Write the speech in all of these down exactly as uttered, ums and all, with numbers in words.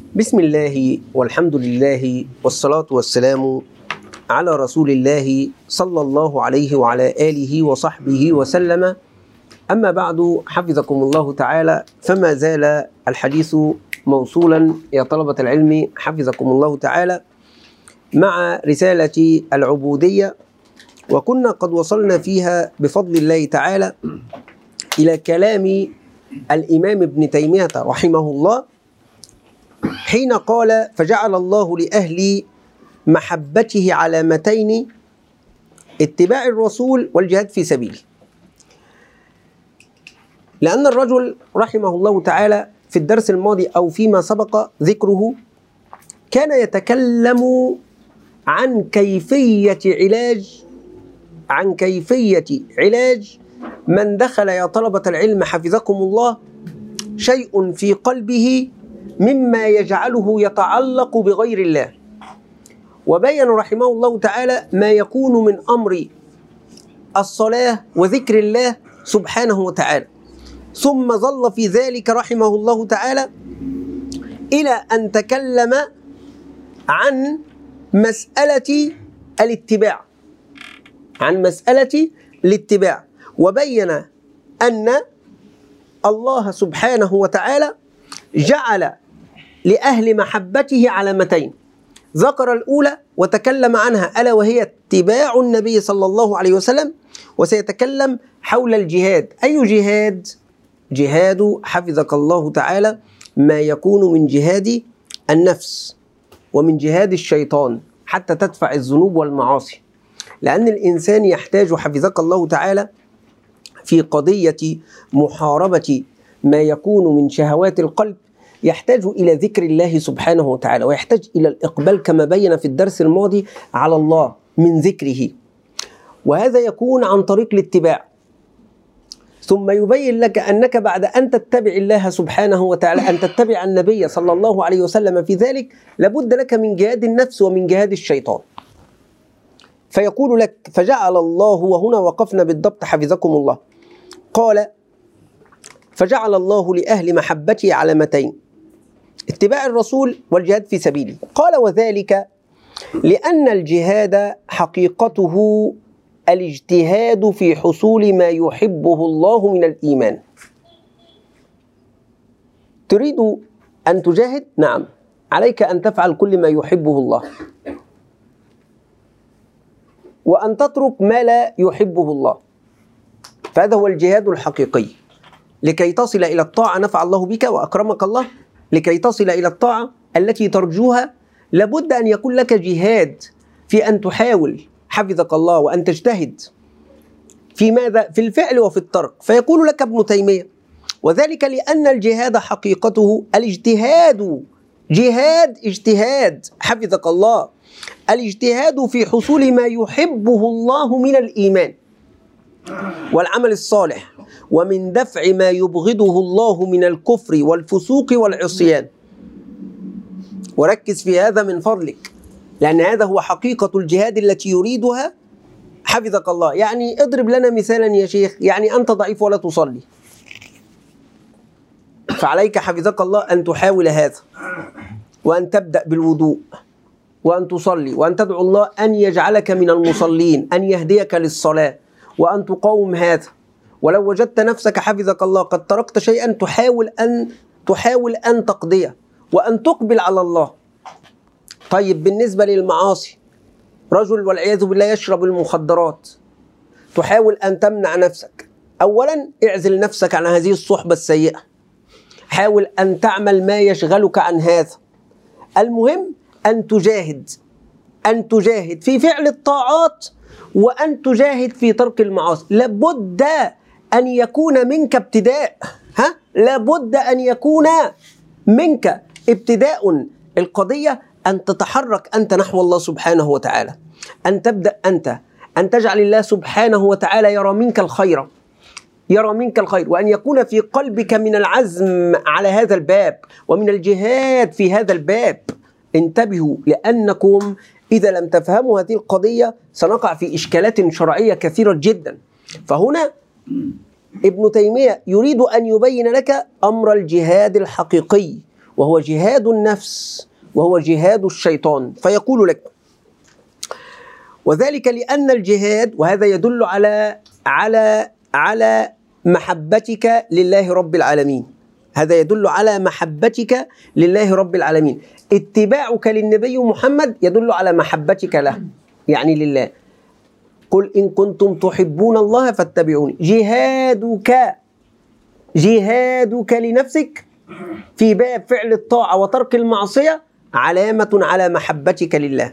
بسم الله والحمد لله والصلاة والسلام على رسول الله صلى الله عليه وعلى آله وصحبه وسلم. أما بعد، حفظكم الله تعالى، فما زال الحديث موصولا يا طلبة العلم حفظكم الله تعالى مع رسالة العبودية، وكنا قد وصلنا فيها بفضل الله تعالى إلى كلام الإمام ابن تيمية رحمه الله حين قال: فجعل الله لأهل محبته علامتين، اتباع الرسول والجهاد في سبيله. لأن الرجل رحمه الله تعالى في الدرس الماضي أو فيما سبق ذكره كان يتكلم عن كيفية علاج عن كيفية علاج من دخل يا طلبة العلم حفظكم الله شيء في قلبه مما يجعله يتعلق بغير الله، وبين رحمه الله تعالى ما يكون من أمر الصلاة وذكر الله سبحانه وتعالى، ثم ظل في ذلك رحمه الله تعالى إلى أن تكلم عن مسألة الاتباع عن مسألة الاتباع وبين أن الله سبحانه وتعالى جعل لأهل محبته علامتين، ذكر الأولى وتكلم عنها ألا وهي اتباع النبي صلى الله عليه وسلم، وسيتكلم حول الجهاد. أي جهاد؟ جهاد حفظك الله تعالى ما يكون من جهاد النفس ومن جهاد الشيطان حتى تدفع الذنوب والمعاصي، لأن الإنسان يحتاج حفظك الله تعالى في قضية محاربة ما يكون من شهوات القلب، يحتاج إلى ذكر الله سبحانه وتعالى، ويحتاج إلى الإقبال كما بين في الدرس الماضي على الله من ذكره، وهذا يكون عن طريق الاتباع. ثم يبين لك أنك بعد أن تتبع الله سبحانه وتعالى، أن تتبع النبي صلى الله عليه وسلم في ذلك، لابد لك من جهاد النفس ومن جهاد الشيطان. فيقول لك: فجعل الله، وهنا وقفنا بالضبط حفظكم الله، قال: فجعل الله لأهل محبته علامتين، اتباع الرسول والجهاد في سبيله. قال: وذلك لأن الجهاد حقيقته الاجتهاد في حصول ما يحبه الله من الإيمان. تريد أن تجاهد؟ نعم، عليك أن تفعل كل ما يحبه الله، وأن تترك ما لا يحبه الله، فهذا هو الجهاد الحقيقي. لكي تصل إلى الطاعة نفع الله بك وأكرمك الله، لكي تصل إلى الطاعة التي ترجوها لابد أن يكون لك جهاد في أن تحاول حفظك الله وأن تجتهد في ماذا؟ في الفعل وفي الترك. فيقول لك ابن تيمية: وذلك لأن الجهاد حقيقته الاجتهاد، جهاد اجتهاد حفظك الله، الاجتهاد في حصول ما يحبه الله من الإيمان والعمل الصالح، ومن دفع ما يبغضه الله من الكفر والفسوق والعصيان. وركز في هذا من فضلك، لأن هذا هو حقيقة الجهاد التي يريدها حفظك الله. يعني اضرب لنا مثالا يا شيخ، يعني أنت ضعيف ولا تصلي، فعليك حفظك الله أن تحاول هذا، وأن تبدأ بالوضوء، وأن تصلي، وأن تدعو الله أن يجعلك من المصلين، أن يهديك للصلاة، وأن تقاوم هذا. ولو وجدت نفسك حفظك الله قد تركت شيئا، تحاول أن تحاول أن تقضيه وأن تقبل على الله. طيب، بالنسبة للمعاصي، رجل والعياذ بالله يشرب المخدرات، تحاول أن تمنع نفسك. أولا اعزل نفسك عن هذه الصحبة السيئة، حاول أن تعمل ما يشغلك عن هذا. المهم أن تجاهد أن تجاهد في فعل الطاعات، وأن تجاهد في ترك المعاصي. لابد أن يكون منك ابتداء ها لابد أن يكون منك ابتداء. القضية أن تتحرك أنت نحو الله سبحانه وتعالى، أن تبدأ أنت أن تجعل الله سبحانه وتعالى يرى منك الخير يرى منك الخير وأن يكون في قلبك من العزم على هذا الباب ومن الجهاد في هذا الباب. انتبهوا، لأنكم إذا لم تفهموا هذه القضية سنقع في إشكالات شرعية كثيرة جدا. فهنا ابن تيمية يريد أن يبين لك أمر الجهاد الحقيقي، وهو جهاد النفس وهو جهاد الشيطان. فيقول لك: وذلك لأن الجهاد، وهذا يدل على على على محبتك لله رب العالمين، هذا يدل على محبتك لله رب العالمين. اتباعك للنبي محمد يدل على محبتك له، يعني لله. قل إن كنتم تحبون الله فاتبعوني. جهادك جهادك لنفسك في باب فعل الطاعة وترك المعصية علامة على محبتك لله.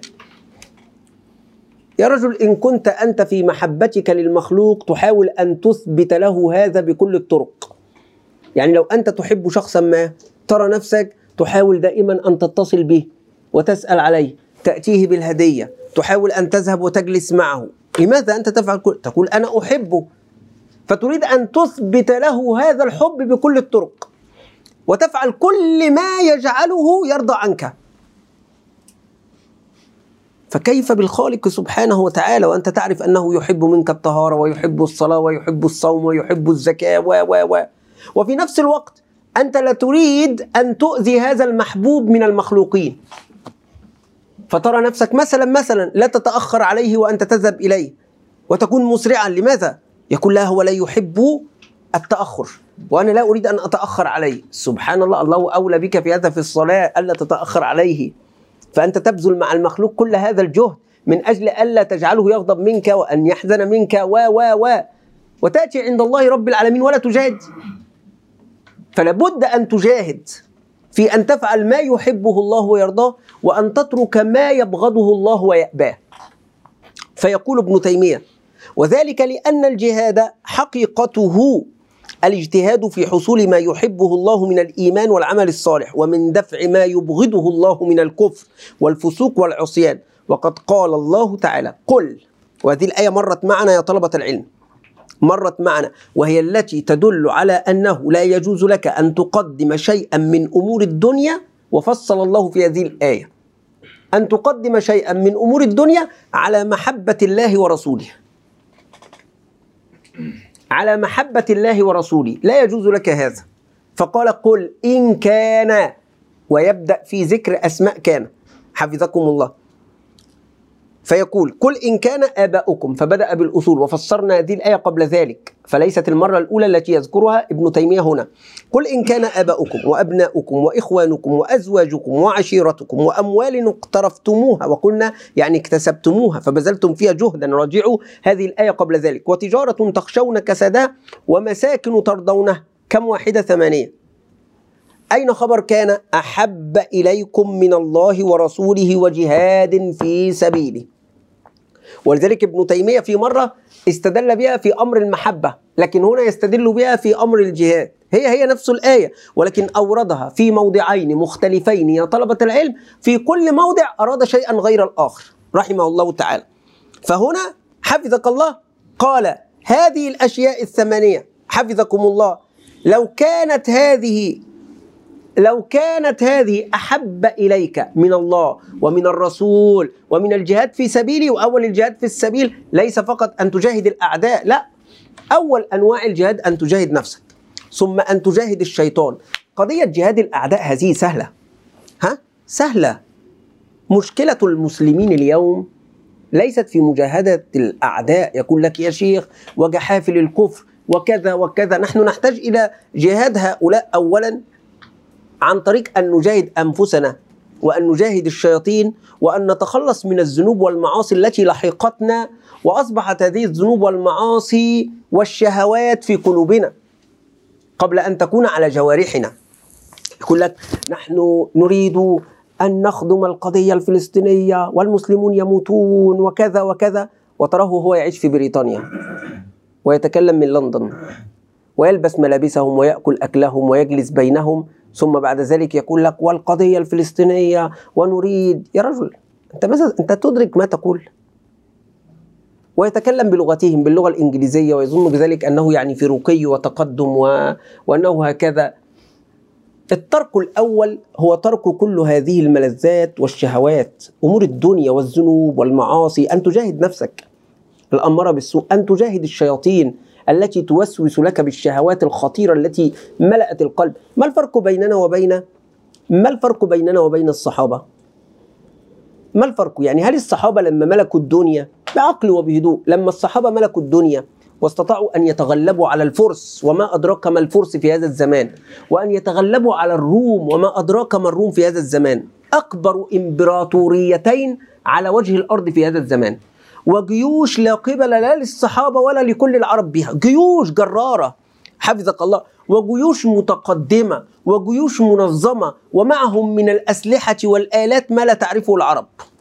يا رجل، إن كنت أنت في محبتك للمخلوق تحاول أن تثبت له هذا بكل الطرق. يعني لو أنت تحب شخصا ما، ترى نفسك تحاول دائما أن تتصل به وتسأل عليه، تأتيه بالهدية، تحاول أن تذهب وتجلس معه. لماذا أنت تفعل كل؟ تقول أنا أحبه، فتريد أن تثبت له هذا الحب بكل الطرق، وتفعل كل ما يجعله يرضى عنك. فكيف بالخالق سبحانه وتعالى وأنت تعرف أنه يحب منك الطهارة ويحب الصلاة ويحب الصوم ويحب الزكاة و و و وفي نفس الوقت أنت لا تريد أن تؤذي هذا المحبوب من المخلوقين، فترى نفسك مثلا مثلا لا تتأخر عليه وأنت تذهب إليه وتكون مسرعا. لماذا؟ يقول لا، هو لا يحب التأخر وأنا لا أريد أن أتأخر عليه. سبحان الله، الله أولى بك في هذا في الصلاة ألا تتأخر عليه، فأنت تبذل مع المخلوق كل هذا الجهد من أجل ألا تجعله يغضب منك وأن يحزن منك و و و وتأتي عند الله رب العالمين ولا تجاهد. فلا بد أن تجاهد في أن تفعل ما يحبه الله ويرضاه، وأن تترك ما يبغضه الله ويأباه. فيقول ابن تيمية: وذلك لأن الجهاد حقيقته الاجتهاد في حصول ما يحبه الله من الإيمان والعمل الصالح، ومن دفع ما يبغضه الله من الكفر والفسوق والعصيان. وقد قال الله تعالى: قل. وهذه الآية مرت معنا يا طلبة العلم، مرت معنا، وهي التي تدل على أنه لا يجوز لك أن تقدم شيئا من أمور الدنيا. وفصل الله في هذه الآية أن تقدم شيئا من أمور الدنيا على محبة الله ورسوله، على محبة الله ورسوله، لا يجوز لك هذا. فقال: قل إن كان، ويبدأ في ذكر أسماء كان، حفظكم الله. فيقول: قل إن كان آباؤكم، فبدأ بالأصول، وفسرنا هذه الآية قبل ذلك، فليست المرة الأولى التي يذكرها ابن تيمية هنا. قل إن كان آباؤكم وأبناؤكم وإخوانكم وأزواجكم وعشيرتكم وأموال اقترفتموها، وقلنا يعني اكتسبتموها فبذلتم فيها جهدا، راجعوا هذه الآية قبل ذلك، وتجارة تخشون كسادها ومساكن ترضونها. كم واحدة؟ ثمانية. أين خبر كان؟ أحب إليكم من الله ورسوله وجهاد في سبيله. ولذلك ابن تيمية في مرة استدل بها في أمر المحبة، لكن هنا يستدل بها في أمر الجهاد. هي هي نفس الآية، ولكن أوردها في موضعين مختلفين يا طلبة العلم. في كل موضع أراد شيئا غير الآخر رحمه الله تعالى. فهنا حفظك الله قال: هذه الأشياء الثمانية حفظكم الله، لو كانت هذه لو كانت هذه أحب إليك من الله ومن الرسول ومن الجهاد في سبيله. وأول الجهاد في السبيل ليس فقط أن تجاهد الأعداء، لا، أول أنواع الجهاد أن تجاهد نفسك، ثم أن تجاهد الشيطان. قضية جهاد الأعداء هذه سهلة، ها سهلة. مشكلة المسلمين اليوم ليست في مجاهدة الأعداء، يقول لك يا شيخ وجحافل الكفر وكذا وكذا. نحن نحتاج إلى جهاد هؤلاء أولا عن طريق أن نجاهد أنفسنا وأن نجاهد الشياطين، وأن نتخلص من الذنوب والمعاصي التي لحقتنا، وأصبحت هذه الذنوب والمعاصي والشهوات في قلوبنا قبل أن تكون على جوارحنا. يقول لك نحن نريد أن نخدم القضية الفلسطينية والمسلمون يموتون وكذا وكذا، وتراه هو يعيش في بريطانيا ويتكلم من لندن ويلبس ملابسهم ويأكل أكلهم ويجلس بينهم، ثم بعد ذلك يقول لك والقضية الفلسطينية ونريد. يا رجل، أنت ماذا أنت تدرك ما تقول؟ ويتكلم بلغتهم باللغة الإنجليزية ويظن بذلك أنه يعني في رقي وتقدم و... وأنه هكذا. الترك الأول هو ترك كل هذه الملذات والشهوات، أمور الدنيا والذنوب والمعاصي، أن تجاهد نفسك الأمارة بالسوء، أن تجاهد الشياطين التي توسوس لك بالشهوات الخطيرة التي ملأت القلب. ما الفرق بيننا وبين ما الفرق بيننا وبين الصحابة؟ ما الفرق؟ يعني هل الصحابة لما ملكوا الدنيا بعقل وبهدوء، لما الصحابة ملكوا الدنيا واستطاعوا أن يتغلبوا على الفرس وما أدراك ما الفرس في هذا الزمان، وأن يتغلبوا على الروم وما أدراك ما الروم في هذا الزمان، أكبر إمبراطوريتين على وجه الأرض في هذا الزمان، وجيوش لا قبل لا للصحابة ولا لكل العرب بها، جيوش جرارة حفظك الله، وجيوش متقدمة وجيوش منظمة، ومعهم من الأسلحة والآلات ما لا تعرفه العرب.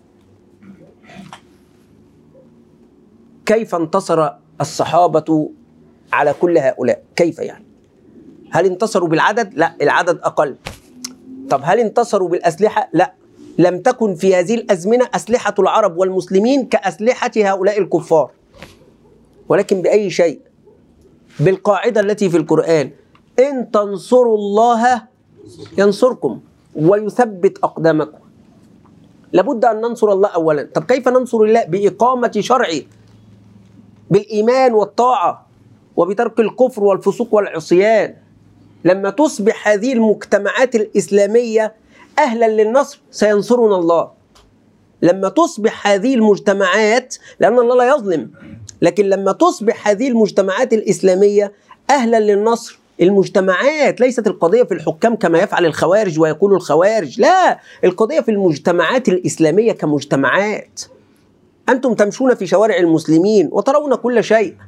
كيف انتصر الصحابة على كل هؤلاء؟ كيف يعني؟ هل انتصروا بالعدد؟ لا، العدد أقل. طب هل انتصروا بالأسلحة؟ لا، لم تكن في هذه الأزمنة أسلحة العرب والمسلمين كأسلحة هؤلاء الكفار، ولكن بأي شيء؟ بالقاعدة التي في القرآن: إن تنصروا الله ينصركم ويثبت أقدامكم. لابد أن ننصر الله أولا. طب كيف ننصر الله؟ بإقامة شرعه، بالإيمان والطاعة، وبترك الكفر والفسوق والعصيان. لما تصبح هذه المجتمعات الإسلامية أهلا للنصر سينصرنا الله. لما تصبح هذه المجتمعات، لأن الله لا يظلم، لكن لما تصبح هذه المجتمعات الإسلامية أهلا للنصر، المجتمعات ليست القضية في الحكام كما يفعل الخوارج ويقول الخوارج، لا، القضية في المجتمعات الإسلامية كمجتمعات. أنتم تمشون في شوارع المسلمين وترون كل شيء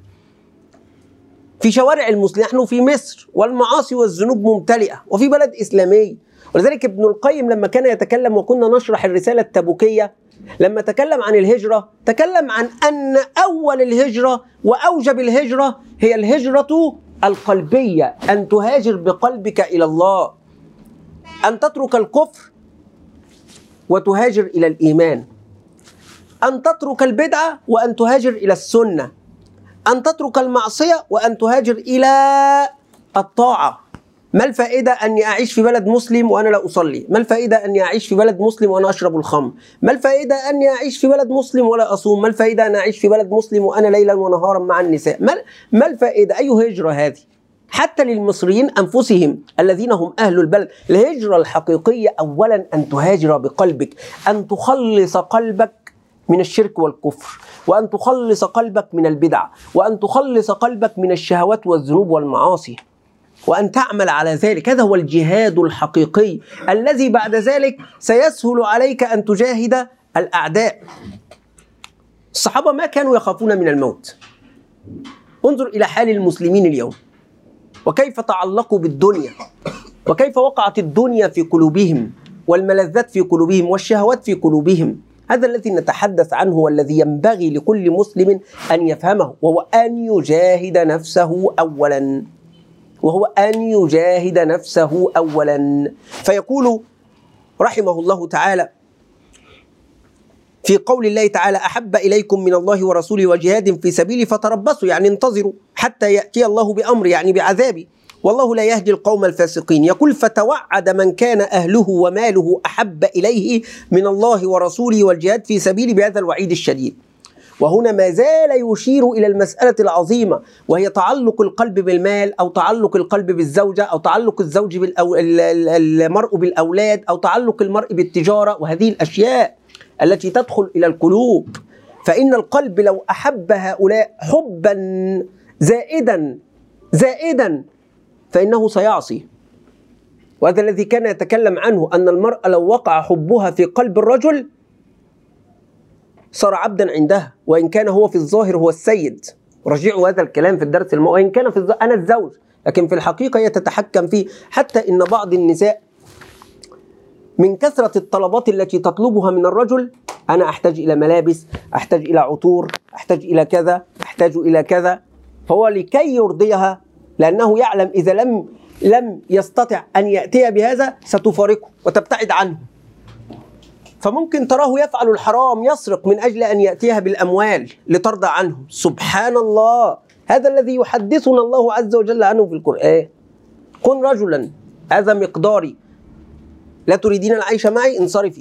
في شوارع المسلمين. نحن في مصر والمعاصي والذنوب ممتلئة وفي بلد إسلامي. ولذلك ابن القيم لما كان يتكلم، وكنا نشرح الرسالة التبوكية، لما تكلم عن الهجرة تكلم عن أن أول الهجرة وأوجب الهجرة هي الهجرة القلبية، أن تهاجر بقلبك إلى الله، أن تترك الكفر وتهاجر إلى الإيمان، أن تترك البدعة وأن تهاجر إلى السنة، أن تترك المعصية وأن تهاجر إلى الطاعة. ما الفائدة أني أعيش في بلد مسلم وأنا لا أصلي؟ ما الفائدة أني أعيش في بلد مسلم وأنا أشرب الخمر؟ ما الفائدة أني أعيش في بلد مسلم ولا أصوم؟ ما الفائدة أن أعيش في بلد مسلم وأنا ليلا ونهارا مع النساء؟ ما, ما الفائدة؟ أي هجرة هذه؟ حتى للمصريين أنفسهم الذين هم أهل البلد، الهجرة الحقيقية أولا أن تهاجر بقلبك، أن تخلص قلبك من الشرك والكفر، وأن تخلص قلبك من البدع، وأن تخلص قلبك من الشهوات والذنوب والمعاصي، وأن تعمل على ذلك. هذا هو الجهاد الحقيقي الذي بعد ذلك سيسهل عليك أن تجاهد الأعداء. الصحابة ما كانوا يخافون من الموت. انظر إلى حال المسلمين اليوم، وكيف تعلقوا بالدنيا، وكيف وقعت الدنيا في قلوبهم، والملذات في قلوبهم، والشهوات في قلوبهم. هذا الذي نتحدث عنه والذي ينبغي لكل مسلم أن يفهمه، وهو أن يجاهد نفسه أولا، وهو أن يجاهد نفسه أولا. فيقول رحمه الله تعالى في قول الله تعالى: أحب إليكم من الله ورسوله وجهاد في سبيله فتربصوا، يعني انتظروا حتى يأتي الله بأمر، يعني بعذابه، والله لا يهدي القوم الفاسقين. يقول: فتوعد من كان أهله وماله أحب إليه من الله ورسوله والجهاد في سبيله بهذا الوعيد الشديد. وهنا ما زال يشير إلى المسألة العظيمة، وهي تعلق القلب بالمال، أو تعلق القلب بالزوجة، أو تعلق الزوج بالأو... المرء بالأولاد، أو تعلق المرء بالتجارة، وهذه الأشياء التي تدخل إلى القلوب. فإن القلب لو أحب هؤلاء حبا زائدا زائدا فإنه سيعصي. وهذا الذي كان يتكلم عنه، أن المرأة لو وقع حبها في قلب الرجل صار عبدا عندها، وإن كان هو في الظاهر هو السيد. رجعوا هذا الكلام في الدرس الماضي، وإن كان في الظاهر أنا الزوج، لكن في الحقيقة هي تتحكم فيه. حتى إن بعض النساء من كثرة الطلبات التي تطلبها من الرجل: أنا أحتاج إلى ملابس، أحتاج إلى عطور، أحتاج إلى كذا، أحتاج إلى كذا، فهو لكي يرضيها، لأنه يعلم إذا لم لم يستطع أن يأتي بهذا ستفارقه وتبتعد عنه. فممكن تراه يفعل الحرام، يسرق من أجل أن يأتيها بالأموال لترضى عنه. سبحان الله، هذا الذي يحدثنا الله عز وجل عنه في القرآن: كن رجلا، هذا مقداري، لا تريدين العيش معي، انصرفي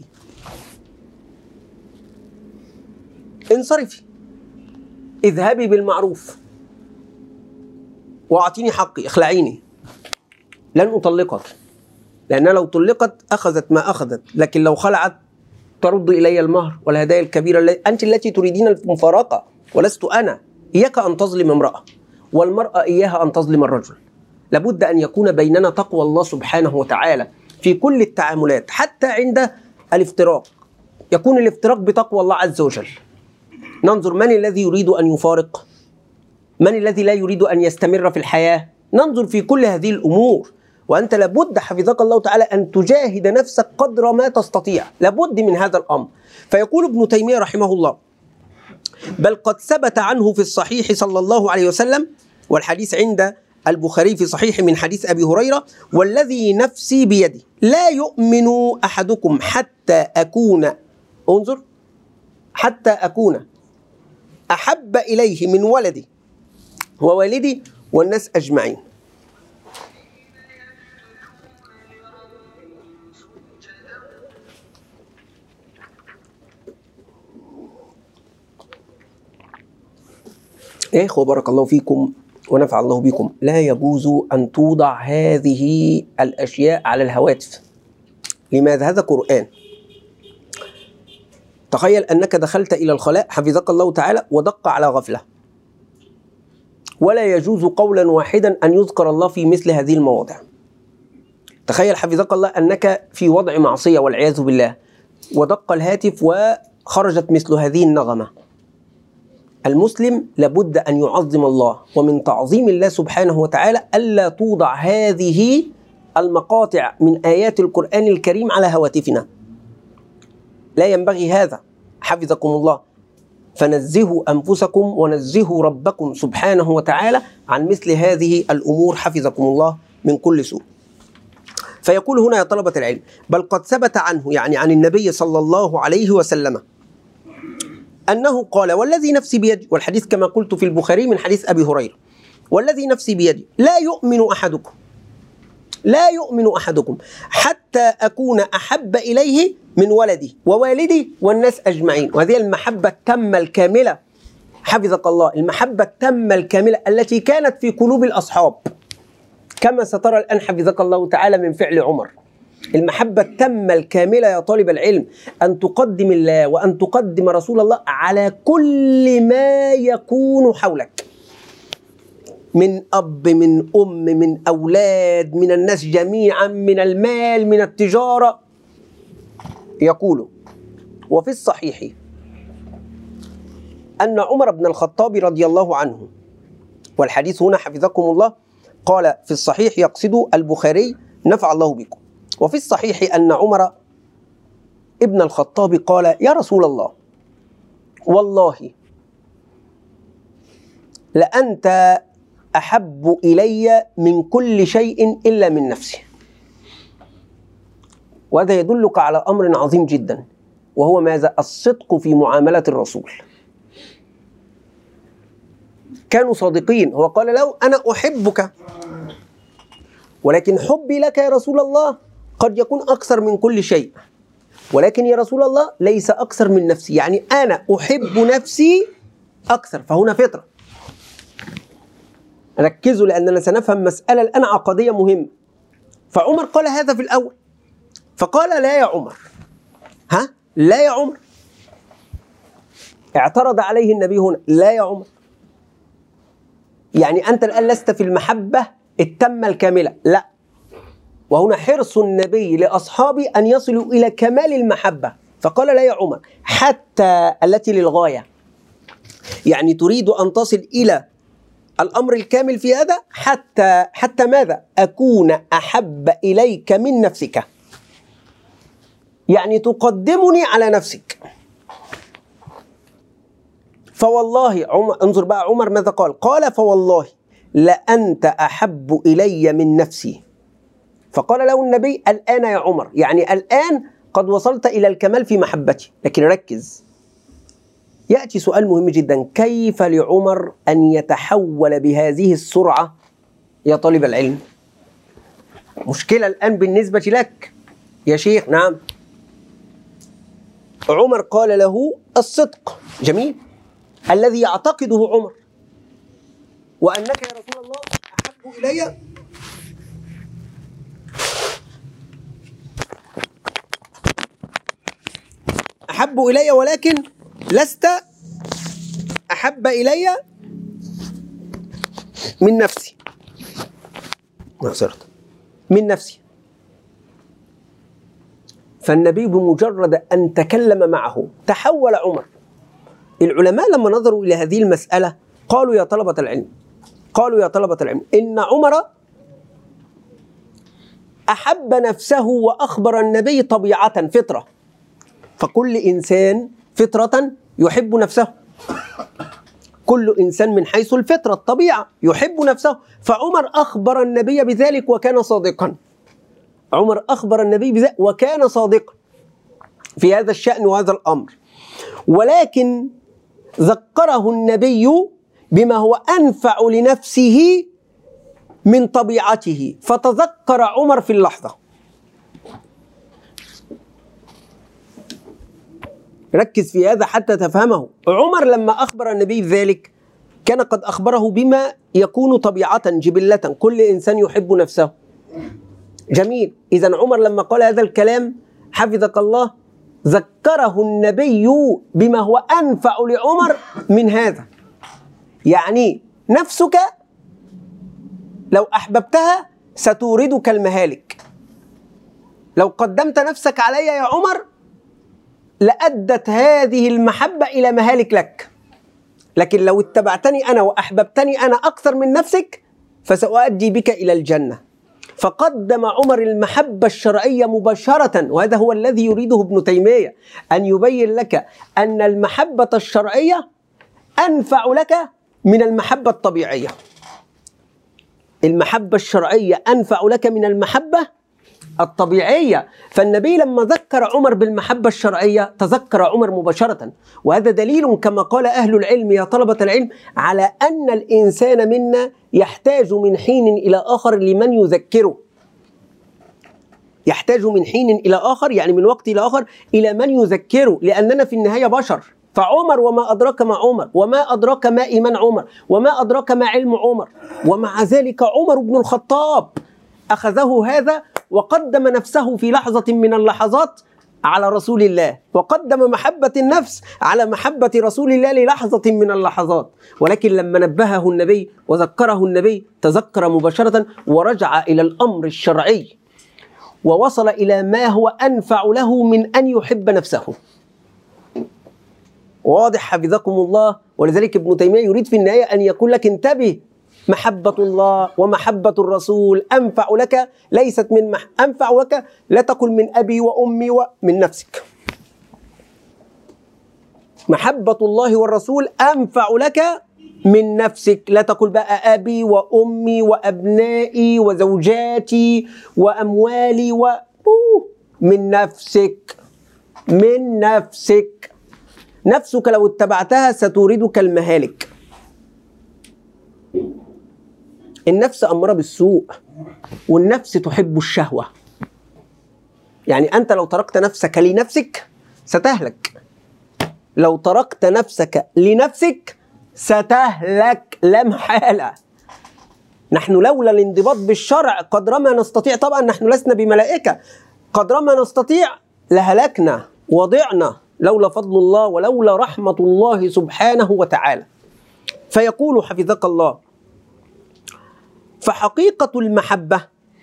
انصرفي اذهبي بالمعروف واعطيني حقي، اخلعيني، لن أطلقك. لأنها لو طلقت أخذت ما أخذت، لكن لو خلعت ترد إلي المهر والهدايا الكبيرة. أنت التي تريدين المفارقة ولست أنا. إياك أن تظلم امرأة، والمرأة إياها أن تظلم الرجل. لابد أن يكون بيننا تقوى الله سبحانه وتعالى في كل التعاملات، حتى عند الافتراق يكون الافتراق بتقوى الله عز وجل. ننظر من الذي يريد أن يفارق، من الذي لا يريد أن يستمر في الحياة. ننظر في كل هذه الأمور، وأنت لابد حفظك الله تعالى أن تجاهد نفسك قدر ما تستطيع، لابد من هذا الأمر. فيقول ابن تيمية رحمه الله: بل قد ثبت عنه في الصحيح صلى الله عليه وسلم، والحديث عند البخاري في صحيح من حديث أبي هريرة: والذي نفسي بيده لا يؤمن أحدكم حتى أكون، انظر، حتى أكون أحب إليه من ولدي ووالدي والناس أجمعين. يا إخوة بارك الله فيكم ونفع الله بكم، لا يجوز أن توضع هذه الأشياء على الهواتف. لماذا؟ هذا قرآن. تخيل أنك دخلت إلى الخلاء حفظك الله تعالى ودق على غفلة، ولا يجوز قولا واحدا أن يذكر الله في مثل هذه المواضع. تخيل حفظك الله أنك في وضع معصية والعياذ بالله، ودق الهاتف وخرجت مثل هذه النغمة. المسلم لابد أن يعظم الله، ومن تعظيم الله سبحانه وتعالى ألا توضع هذه المقاطع من آيات القرآن الكريم على هواتفنا. لا ينبغي هذا حفظكم الله. فنزهوا أنفسكم ونزهوا ربكم سبحانه وتعالى عن مثل هذه الأمور حفظكم الله من كل سوء. فيقول هنا يا طلبة العلم: بل قد ثبت عنه، يعني عن النبي صلى الله عليه وسلم، أنه قال: والذي نفسي بيدي، والحديث كما قلت في البخاري من حديث أبي هريرة: والذي نفسي بيدي لا يؤمن أحدكم لا يؤمن أحدكم حتى أكون أحب إليه من ولدي ووالدي والناس أجمعين. وهذه المحبة التامة الكاملة حفظك الله، المحبة التامة الكاملة التي كانت في قلوب الأصحاب، كما سترى الآن حفظك الله تعالى من فعل عمر. المحبة التامة الكاملة يا طالب العلم، أن تقدم الله وأن تقدم رسول الله على كل ما يكون حولك، من أب، من أم، من أولاد، من الناس جميعا، من المال، من التجارة. يقول: وفي الصحيح أن عمر بن الخطاب رضي الله عنه، والحديث هنا حفظكم الله قال في الصحيح يقصد البخاري نفع الله بكم. وفي الصحيح أن عمر ابن الخطاب قال: يا رسول الله، والله لأنت أحب إلي من كل شيء إلا من نفسي. وهذا يدلك على أمر عظيم جدا، وهو ماذا؟ الصدق في معاملة الرسول. كانوا صادقين. هو قال له: أنا أحبك، ولكن حبي لك يا رسول الله قد يكون أكثر من كل شيء، ولكن يا رسول الله ليس أكثر من نفسي، يعني أنا أحب نفسي أكثر. فهنا فطرة. ركزوا لأننا سنفهم مسألة الآن عقدية مهمة. فعمر قال هذا في الأول، فقال: لا يا عمر، ها لا يا عمر. اعترض عليه النبي هنا: لا يا عمر، يعني أنت الآن لست في المحبة التامة الكاملة، لا. وهنا حرص النبي لأصحابه أن يصلوا إلى كمال المحبة، فقال: لا يا عمر، حتى التي للغاية، يعني تريد أن تصل إلى الأمر الكامل في هذا، حتى حتى ماذا؟ أكون أحب إليك من نفسك، يعني تقدمني على نفسك. فوالله عمر، انظر بقى عمر ماذا قال؟ قال: فوالله لأنت أحب إلي من نفسي. فقال له النبي: الآن يا عمر، يعني الآن قد وصلت إلى الكمال في محبتي. لكن ركز، يأتي سؤال مهم جدا: كيف لعمر أن يتحول بهذه السرعة يا طالب العلم؟ مشكلة الآن بالنسبة لك يا شيخ. نعم، عمر قال له الصدق، جميل، الذي يعتقده عمر، وأنك يا رسول الله أحب إلي أحب إلي ولكن لست أحب إلي من نفسي. معذرة، من نفسي. فالنبي بمجرد أن تكلم معه تحول عمر. العلماء لما نظروا إلى هذه المسألة قالوا يا طلبة العلم قالوا يا طلبة العلم إن عمر أحب نفسه وأخبر النبي طبيعة فطرة، فكل إنسان فطرة يحب نفسه، كل إنسان من حيث الفطرة الطبيعة يحب نفسه. فعمر أخبر النبي بذلك وكان صادقا. عمر أخبر النبي بذلك وكان صادقا في هذا الشأن وهذا الأمر، ولكن ذكره النبي بما هو أنفع لنفسه من طبيعته، فتذكر عمر في اللحظة. ركز في هذا حتى تفهمه. عمر لما أخبر النبي بذلك كان قد أخبره بما يكون طبيعة جبلة، كل إنسان يحب نفسه. جميل. إذن عمر لما قال هذا الكلام حفظك الله ذكره النبي بما هو أنفع لعمر من هذا. يعني نفسك لو أحببتها ستوردك المهالك. لو قدمت نفسك علي يا عمر لأدت هذه المحبة إلى مهالك لك، لكن لو اتبعتني أنا وأحببتني أنا أكثر من نفسك فسأؤدي بك إلى الجنة. فقدم عمر المحبة الشرعية مباشرة، وهذا هو الذي يريده ابن تيمية، أن يبين لك أن المحبة الشرعية أنفع لك من المحبة الطبيعية. المحبة الشرعية أنفع لك من المحبة الطبيعية. فالنبي لما ذكر عمر بالمحبة الشرعية تذكر عمر مباشرة، وهذا دليل كما قال أهل العلم يا طلبة العلم على أن الإنسان منا يحتاج من حين إلى آخر لمن يذكره. يحتاج من حين إلى آخر يعني من وقت إلى آخر إلى من يذكره، لأننا في النهاية بشر. فعمر وما أدراك ما عمر، وما أدراك ما إيمان عمر، وما أدراك ما علم عمر، ومع ذلك عمر بن الخطاب أخذه هذا وقدم نفسه في لحظة من اللحظات على رسول الله، وقدم محبة النفس على محبة رسول الله للحظة من اللحظات. ولكن لما نبهه النبي وذكره النبي تذكر مباشرة ورجع إلى الأمر الشرعي ووصل إلى ما هو أنفع له من أن يحب نفسه. واضح حفظكم الله؟ ولذلك ابن تيمية يريد في النهاية أن يقول لك انتبه، محبة الله ومحبة الرسول أنفع لك، ليست من مح... أنفع لك لا تقل من أبي وأمي ومن نفسك. محبة الله والرسول أنفع لك من نفسك، لا تقل بقى أبي وأمي وأبنائي وزوجاتي وأموالي و... من نفسك. من نفسك. نفسك لو اتبعتها ستوردك المهالك. النفس أمارة بالسوء، والنفس تحب الشهوة. يعني أنت لو تركت نفسك لنفسك ستهلك. لو تركت نفسك لنفسك ستهلك لا محالة. نحن لولا الانضباط بالشرع قدر ما نستطيع، طبعا نحن لسنا بملائكة، قدر ما نستطيع لهلكنا وضعنا لولا فضل الله ولولا رحمة الله سبحانه وتعالى. فيقول حفظك الله: فحقيقة المحبة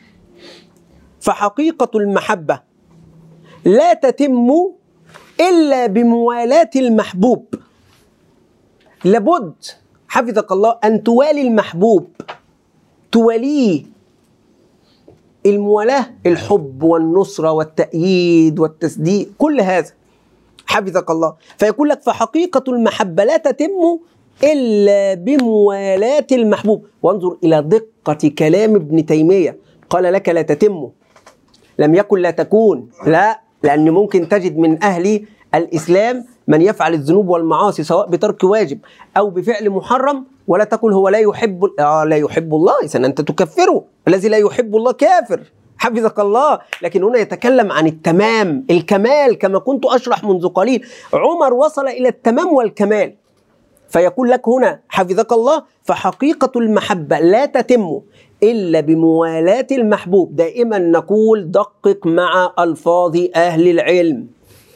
فحقيقة المحبة لا تتم إلا بموالاة المحبوب. لابد حفظك الله أن توالي المحبوب، تواليه. الموالاة الحب والنصرة والتأييد والتسديد، كل هذا حفظك الله. فيقول لك فحقيقة المحبة لا تتم إلا بموالاة المحبوب. وانظر إلى دقة كلام ابن تيمية، قال لك لا تتم، لم يكن لا تكون، لا، لأن ممكن تجد من أهل الإسلام من يفعل الذنوب والمعاصي سواء بترك واجب أو بفعل محرم ولا تقول هو لا يحب آه لا يحب الله، إذن أنت تكفره. الذي لا يحب الله كافر حفظك الله. لكن هنا يتكلم عن التمام، الكمال، كما كنت أشرح منذ قليل. عمر وصل إلى التمام والكمال. فيقول لك هنا حفظك الله: فحقيقة المحبة لا تتم إلا بموالاة المحبوب. دائما نقول دقق مع ألفاظ أهل العلم.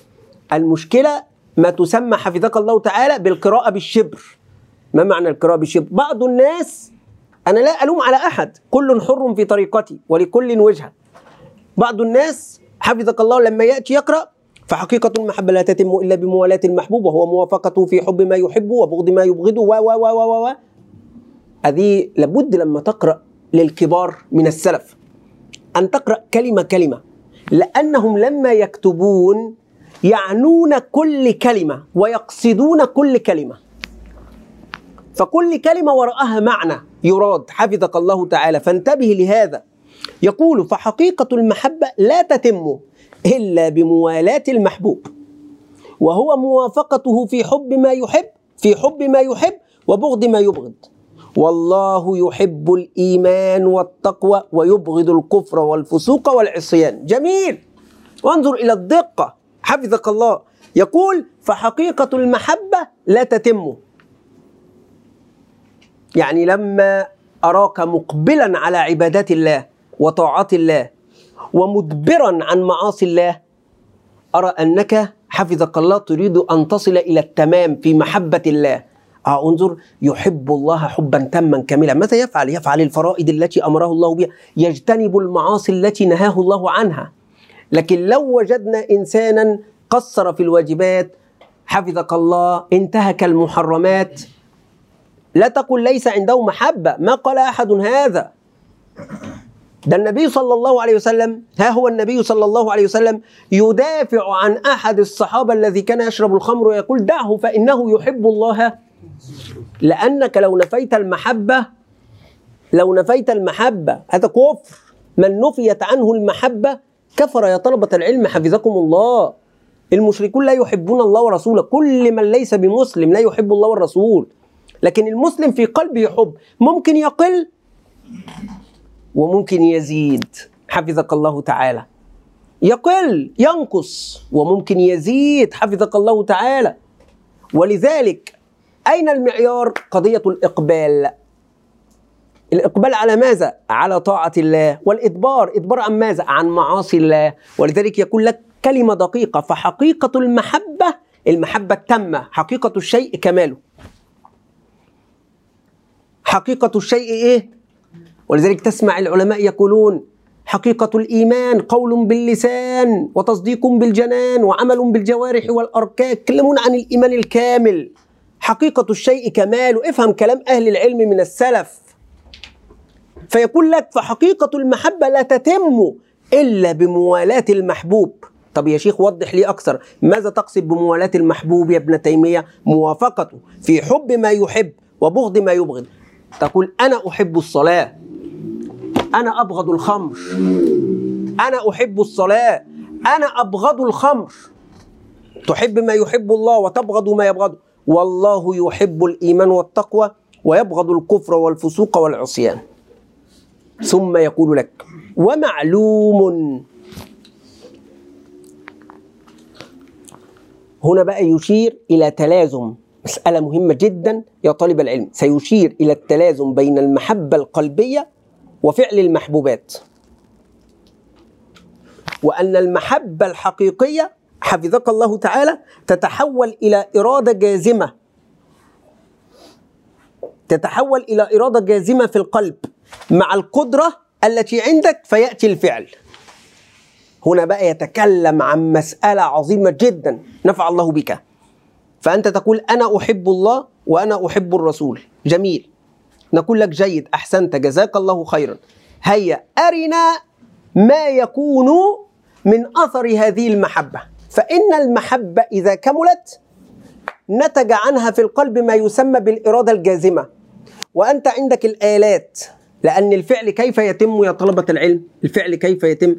المشكلة ما تسمى حفظك الله تعالى بالقراءة بالشبر. ما معنى القراءة بالشبر؟ بعض الناس، أنا لا ألوم على أحد، كل حر في طريقتي ولكل وجهة. بعض الناس حفظك الله لما يأتي يقرأ فحقيقة المحبة لا تتم إلا بموالاة المحبوب وهو موافقته في حب ما يحبه وبغض ما يبغضه و و و و و هذه لابد لما تقرأ للكبار من السلف أن تقرأ كلمة كلمة، لأنهم لما يكتبون يعنون كل كلمة ويقصدون كل كلمة، فكل كلمة وراءها معنى يراد حفظك الله تعالى، فانتبه لهذا. يقول فحقيقة المحبة لا تتم إلا بموالاة المحبوب وهو موافقته في حب ما يحب في حب ما يحب وبغض ما يبغض، والله يحب الإيمان والتقوى ويبغض الكفر والفسوق والعصيان. جميل، وانظر إلى الدقة حفظك الله. يقول فحقيقة المحبة لا تتم، يعني لما أراك مقبلا على عبادات الله وطاعات الله ومدبرا عن معاصي الله أرى أنك حفظك الله تريد أن تصل إلى التمام في محبة الله. آه انظر، يحب الله حبا تاما كاملا. ماذا يفعل؟ يفعل الفرائض التي أمره الله بها، يجتنب المعاصي التي نهاه الله عنها. لكن لو وجدنا إنسانا قصر في الواجبات حفظك الله انتهك المحرمات، لا تقل ليس عنده محبة، ما قال أحد هذا. ده النبي صلى الله عليه وسلم، ها هو النبي صلى الله عليه وسلم يدافع عن أحد الصحابة الذي كان يشرب الخمر ويقول دعه فإنه يحب الله، لأنك لو نفيت المحبة لو نفيت المحبة هذا كفر. من نفيت عنه المحبة كفر يا طلبة العلم حفظكم الله. المشركون لا يحبون الله ورسوله، كل من ليس بمسلم لا يحب الله والرسول، لكن المسلم في قلبه حب، ممكن يقل وممكن يزيد حفظك الله تعالى، يقل ينقص وممكن يزيد حفظك الله تعالى. ولذلك أين المعيار؟ قضية الإقبال. الإقبال على ماذا؟ على طاعة الله، والإدبار إدبار عن ماذا؟ عن معاصي الله. ولذلك يقول لك كلمة دقيقة، فحقيقة المحبة المحبة التامة، حقيقة الشيء كماله. حقيقة الشيء إيه؟ ولذلك تسمع العلماء يقولون حقيقة الإيمان قول باللسان وتصديق بالجنان وعمل بالجوارح والأركان، يتكلمون عن الإيمان الكامل. حقيقة الشيء كماله، افهم كلام أهل العلم من السلف. فيقول لك فحقيقة المحبة لا تتم إلا بموالاة المحبوب. طب يا شيخ وضح لي أكثر، ماذا تقصد بموالاة المحبوب يا ابن تيمية؟ موافقته في حب ما يحب وبغض ما يبغض. تقول أنا أحب الصلاة، أنا أبغض الخمر، أنا أحب الصلاة، أنا أبغض الخمر. تحب ما يحب الله وتبغض ما يبغضه، والله يحب الإيمان والتقوى ويبغض الكفر والفسوق والعصيان. ثم يقول لك ومعلوم، هنا بقى يشير إلى تلازم، مسألة مهمة جدا يا طالب العلم، سيشير إلى التلازم بين المحبة القلبية وفعل المحبوبات، وأن المحبة الحقيقية حفظك الله تعالى تتحول إلى إرادة جازمة، تتحول إلى إرادة جازمة في القلب مع القدرة التي عندك فيأتي الفعل. هنا بقى يتكلم عن مسألة عظيمة جدا نفع الله بك. فأنت تقول أنا أحب الله وأنا أحب الرسول، جميل، نقول لك جيد، أحسنت، جزاك الله خيرا. هيا أرنا ما يكون من أثر هذه المحبة. فإن المحبة إذا كملت نتج عنها في القلب ما يسمى بالإرادة الجازمة، وأنت عندك الآلات، لأن الفعل كيف يتم يا طلبة العلم؟ الفعل كيف يتم؟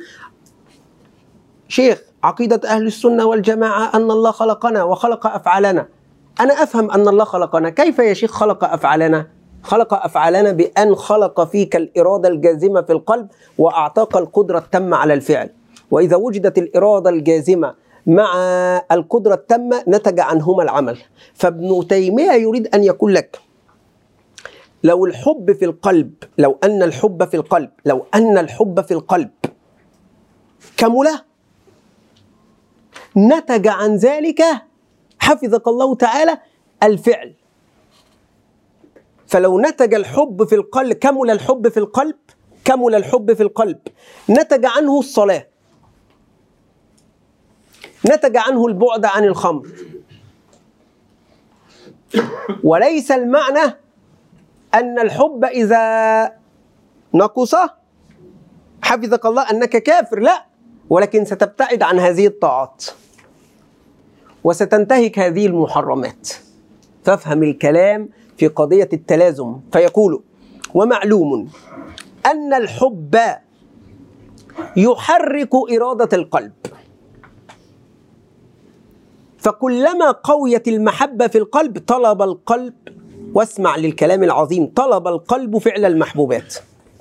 شيخ عقيدة أهل السنة والجماعة أن الله خلقنا وخلق أفعالنا. أنا أفهم أن الله خلقنا، كيف يا شيخ خلق أفعالنا؟ خلق أفعالنا بأن خلق فيك الإرادة الجازمة في القلب وأعطاك القدرة التامة على الفعل. وإذا وجدت الإرادة الجازمة مع القدرة التامة نتج عنهما العمل. فابن تيمية يريد أن يقول لك لو الحب في القلب لو أن الحب في القلب لو أن الحب في القلب كمله نتج عن ذلك حفظك الله تعالى الفعل. فلو نتج الحب في القلب، كمل الحب في القلب، كمل الحب في القلب، نتج عنه الصلاة، نتج عنه البعد عن الخمر. وليس المعنى أن الحب إذا نقص حفظك الله أنك كافر، لا، ولكن ستبتعد عن هذه الطاعات وستنتهك هذه المحرمات. فافهم الكلام في قضية التلازم. فيقول: ومعلوم أن الحب يحرك إرادة القلب، فكلما قويت المحبة في القلب طلب القلب، واسمع للكلام العظيم، طلب القلب فعل المحبوبات.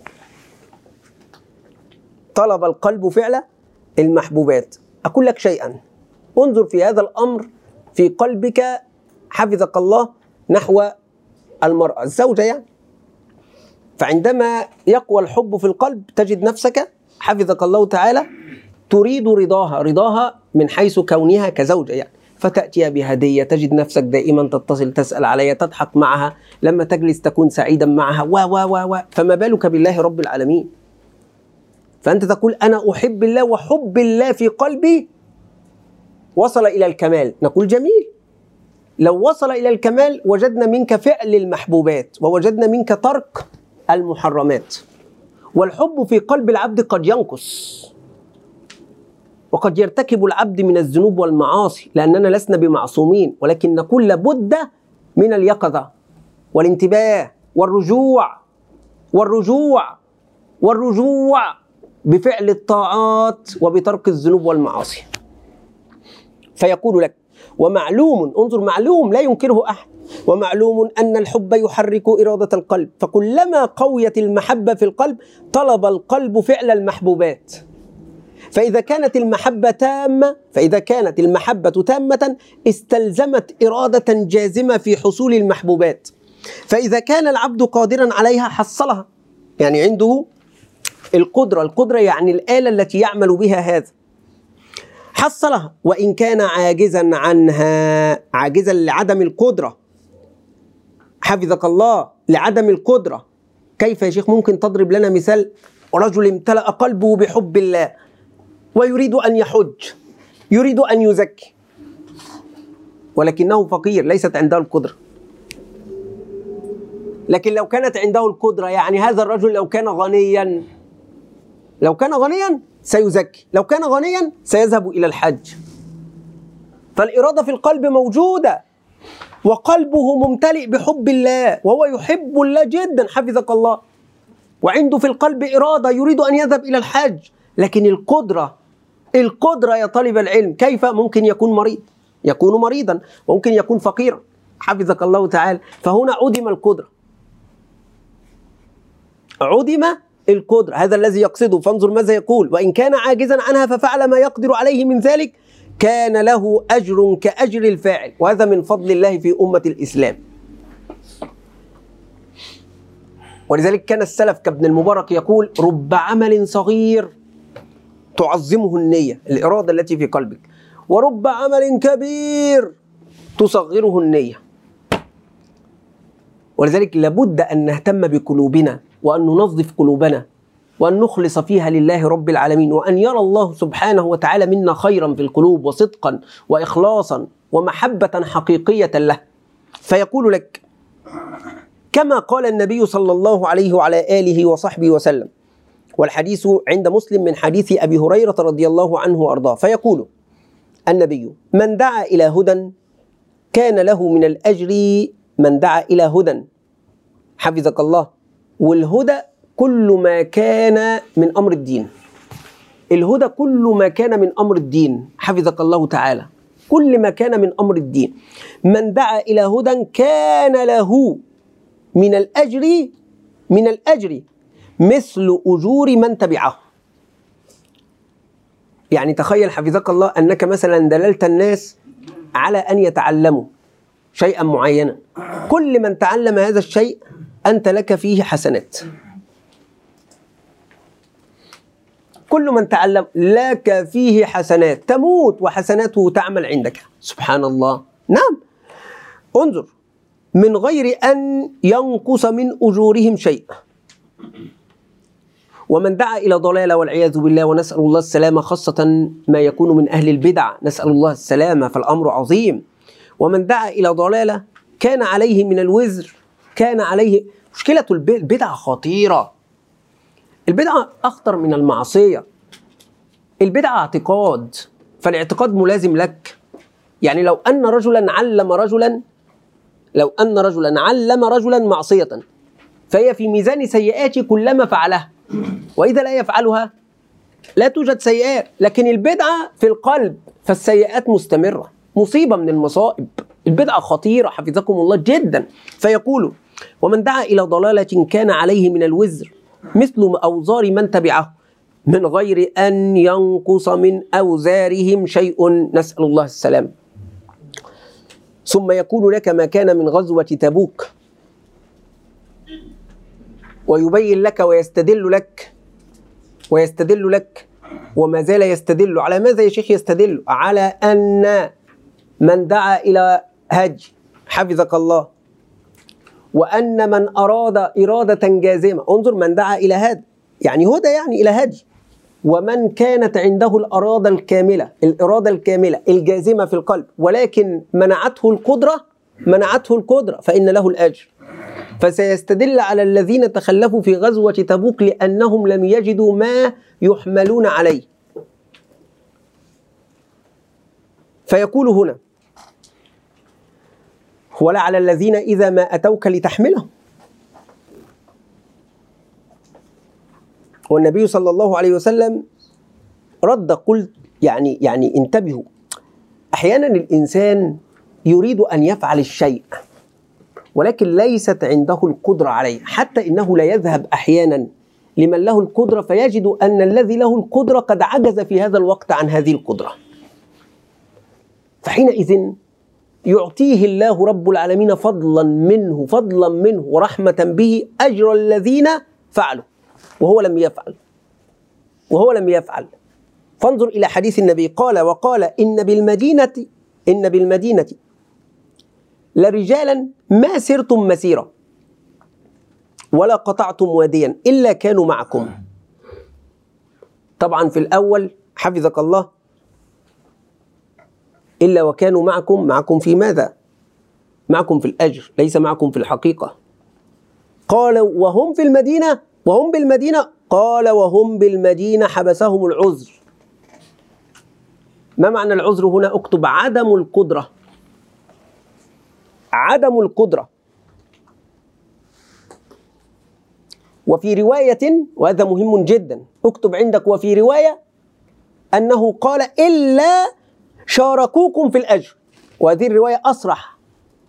طلب القلب فعل المحبوبات. أقول لك شيئا، انظر في هذا الأمر في قلبك حفظك الله نحو المرأة الزوجة يعني. فعندما يقوى الحب في القلب تجد نفسك حفظك الله تعالى تريد رضاها، رضاها من حيث كونها كزوجة يعني، فتأتي بهدية، تجد نفسك دائما تتصل تسأل عليها، تضحك معها، لما تجلس تكون سعيدا معها، و و و و فما بالك بالله رب العالمين. فأنت تقول أنا أحب الله وحب الله في قلبي وصل إلى الكمال. نقول جميل، لو وصل إلى الكمال وجدنا منك فعل المحبوبات ووجدنا منك ترك المحرمات. والحب في قلب العبد قد ينقص وقد يرتكب العبد من الذنوب والمعاصي، لأننا لسنا بمعصومين، ولكن نقول لابد من اليقظة والانتباه والرجوع والرجوع والرجوع بفعل الطاعات وبترك الذنوب والمعاصي. فيقول لك: ومعلوم، انظر، معلوم لا ينكره أحد، ومعلوم أن الحب يحرك إرادة القلب، فكلما قويت المحبة في القلب طلب القلب فعل المحبوبات. فإذا كانت المحبة تامة فإذا كانت المحبة تامة استلزمت إرادة جازمة في حصول المحبوبات. فإذا كان العبد قادرا عليها حصلها، يعني عنده القدرة، القدرة يعني الآلة التي يعمل بها هذا، حصلها. وإن كان عاجزا عنها، عاجزا لعدم القدرة حفظك الله، لعدم القدرة. كيف يا شيخ؟ ممكن تضرب لنا مثال؟ رجل امتلأ قلبه بحب الله ويريد أن يحج، يريد أن يزكي، ولكنه فقير، ليست عنده القدرة. لكن لو كانت عنده القدرة، يعني هذا الرجل لو كان غنيا، لو كان غنيا سيزكي، لو كان غنيا سيذهب إلى الحج. فالإرادة في القلب موجودة، وقلبه ممتلئ بحب الله، وهو يحب الله جدا حفظك الله، وعنده في القلب إرادة يريد أن يذهب إلى الحج. لكن القدرة، القدرة يا طالب العلم، كيف؟ ممكن يكون مريض، يكون مريضا، وممكن يكون فقيرا حفظك الله تعالى. فهنا عدم القدرة، عدم القدرة، هذا الذي يقصده. فانظر ماذا يقول: وإن كان عاجزا عنها ففعل ما يقدر عليه من ذلك كان له أجر كأجر الفاعل، وهذا من فضل الله في أمة الإسلام. ولذلك كان السلف كابن المبارك يقول: رب عمل صغير تعظمه النية، الإرادة التي في قلبك، ورب عمل كبير تصغره النية. ولذلك لابد أن نهتم بقلوبنا، وأن ننظف قلوبنا، وأن نخلص فيها لله رب العالمين، وأن يرى الله سبحانه وتعالى منا خيرا في القلوب وصدقا وإخلاصا ومحبة حقيقية له. فيقول لك كما قال النبي صلى الله عليه وعلى آله وصحبه وسلم، والحديث عند مسلم من حديث أبي هريرة رضي الله عنه وأرضاه، فيقول النبي: من دعا إلى هدى كان له من الأجر من دعا إلى هدى حفظك الله. والهدى كل ما كان من أمر الدين، الهدى كل ما كان من أمر الدين حفظك الله تعالى، كل ما كان من أمر الدين. من دعا إلى هدى كان له من الأجر من الأجر مثل أجور من تبعه. يعني تخيل حفظك الله أنك مثلا دللت الناس على أن يتعلموا شيئا معينا، كل من تعلم هذا الشيء أنت لك فيه حسنات. كل من تعلم لك فيه حسنات، تموت وحسناته تعمل عندك. سبحان الله. نعم، انظر، من غير أن ينقص من أجورهم شيء. ومن دعا إلى ضلالة والعياذ بالله، ونسأل الله السلامة، خاصة ما يكون من أهل البدع، نسأل الله السلامة، فالأمر عظيم. ومن دعا إلى ضلالة كان عليه من الوزر، كان عليه. مشكلة البدعة خطيرة، البدعة أخطر من المعصية. البدعة اعتقاد، فالاعتقاد ملازم لك. يعني لو أن رجلا علم رجلا لو أن رجلا علم رجلا معصية فهي في ميزان سيئات كلما فعلها، وإذا لا يفعلها لا توجد سيئات. لكن البدعة في القلب فالسيئات مستمرة، مصيبة من المصائب. البدعة خطيرة حفظكم الله جدا. فيقول: ومن دعا إلى ضلالة كان عليه من الوزر مثل أوزار من تبعه من غير أن ينقص من أوزارهم شيء، نسأل الله السلام. ثم يكون لك ما كان من غزوة تبوك، ويبين لك ويستدل لك ويستدل لك وما زال يستدل. على ماذا يا شيخ يستدل؟ على أن من دعا إلى هج حفظك الله، وأن من أراد إرادة جازمة، انظر، من دعا إلى هدى يعني هدى يعني إلى هدي، ومن كانت عنده الإرادة الكاملة الإرادة الكاملة الجازمة في القلب، ولكن منعته القدرة منعته القدرة فإن له الأجر. فسيستدل على الذين تخلفوا في غزوة تبوك لأنهم لم يجدوا ما يحملون عليه. فيقول هنا: ولا على الذين إذا ما أتوك لتحملهم. والنبي صلى الله عليه وسلم رد قلت يعني يعني انتبهوا، أحيانا الإنسان يريد أن يفعل الشيء ولكن ليست عنده القدرة عليه، حتى إنه لا يذهب أحيانا لمن له القدرة فيجد أن الذي له القدرة قد عجز في هذا الوقت عن هذه القدرة، فحينئذ يعطيه الله رب العالمين فضلا منه فضلا منه ورحمة به أجر الذين فعلوا وهو لم يفعل وهو لم يفعل. فانظر إلى حديث النبي، قال: وقال إن بالمدينة إن بالمدينة لرجالا ما سرتم مسيرة ولا قطعتم واديا إلا كانوا معكم. طبعا في الأول حفظك الله إلا وكانوا معكم، معكم في ماذا؟ معكم في الأجر، ليس معكم في الحقيقة. قال: وهم في المدينة وهم بالمدينة قال: وهم بالمدينة حبسهم العذر. ما معنى العذر هنا؟ اكتب: عدم القدرة عدم القدرة. وفي رواية، وهذا مهم جدا، اكتب عندك: وفي رواية أنه قال: إلا شاركوكم في الأجر. وهذه الرواية أصرح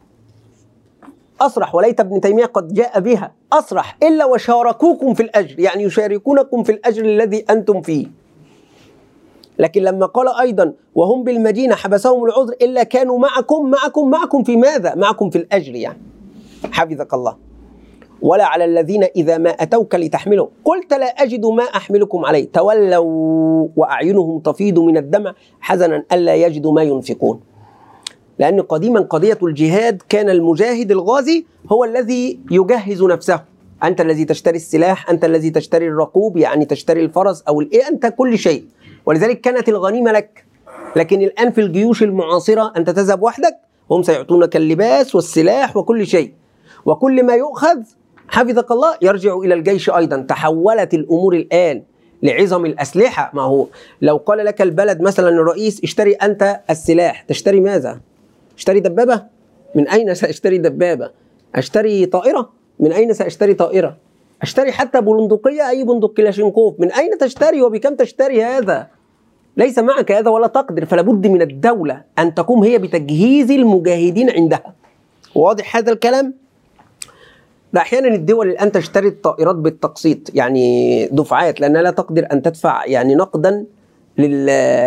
أصرح وليت ابن تيمية قد جاء بها أصرح: إلا وشاركوكم في الأجر، يعني يشاركونكم في الأجر الذي أنتم فيه. لكن لما قال أيضا: وهم بالمدينة حبسهم العذر إلا كانوا معكم معكم معكم في ماذا؟ معكم في الأجر، يعني حفظك الله. ولا على الذين إذا ما أتوك لتحملهم قلت لا أجد ما أحملكم عليه تولوا وأعينهم تفيض من الدمع حزنا ألا يجدوا ما ينفقون. لأن قديما قضية الجهاد كان المجاهد الغازي هو الذي يجهز نفسه، أنت الذي تشتري السلاح، أنت الذي تشتري الرقوب، يعني تشتري الفرس أو الإيه، أنت كل شيء، ولذلك كانت الغنيمة لك. لكن الآن في الجيوش المعاصرة أنت تذهب وحدك، هم سيعطونك اللباس والسلاح وكل شيء، وكل ما يؤخذ حفظك الله يرجع إلى الجيش أيضا. تحولت الأمور الآن لعظم الأسلحة. ما هو لو قال لك البلد مثلا الرئيس: اشتري أنت السلاح، تشتري ماذا؟ اشتري دبابة؟ من أين سأشتري دبابة؟ أشتري طائرة؟ من أين سأشتري طائرة؟ أشتري حتى بندقية، أي بندق كلاشينكوف، من أين تشتري وبكم تشتري؟ هذا ليس معك هذا ولا تقدر. فلا بد من الدولة أن تقوم هي بتجهيز المجاهدين عندها. واضح هذا الكلام؟ ده أحيانا الدول الآن تشتري الطائرات بالتقسيط، يعني دفعات، لأنها لا تقدر أن تدفع يعني نقدا لل...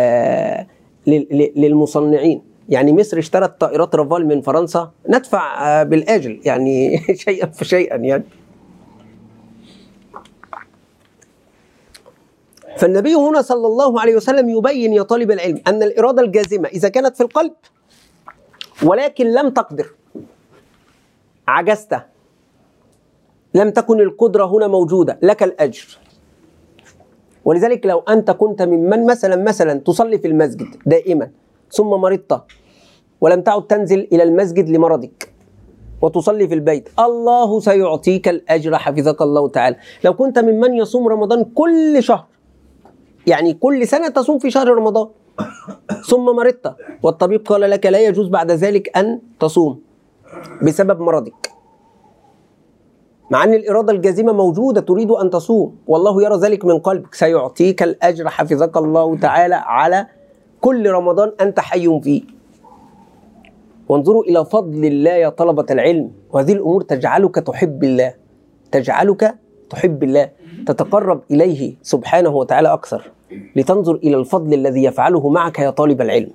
للمصنعين. يعني مصر اشترت طائرات رافال من فرنسا، ندفع بالآجل يعني شيئا فشيئا يعني. فالنبي هنا صلى الله عليه وسلم يبين يا طالب العلم أن الإرادة الجازمة إذا كانت في القلب ولكن لم تقدر، عجزت، لم تكن القدرة هنا موجودة، لك الأجر. ولذلك لو أنت كنت ممن مثلا مثلا تصلي في المسجد دائما ثم مرضت ولم تعد تنزل إلى المسجد لمرضك وتصلي في البيت، الله سيعطيك الأجر حفظك الله تعالى. لو كنت ممن يصوم رمضان كل شهر، يعني كل سنة تصوم في شهر رمضان، ثم مرضت والطبيب قال لك لا يجوز بعد ذلك أن تصوم بسبب مرضك، مع أن الإرادة الجازمة موجودة تريد أن تصوم والله يرى ذلك من قلبك، سيعطيك الأجر حفظك الله تعالى على كل رمضان أنت حي فيه. وانظروا إلى فضل الله يا طلبة العلم، وهذه الأمور تجعلك تحب الله، تجعلك تحب الله، تتقرب إليه سبحانه وتعالى أكثر، لتنظر إلى الفضل الذي يفعله معك يا طالب العلم.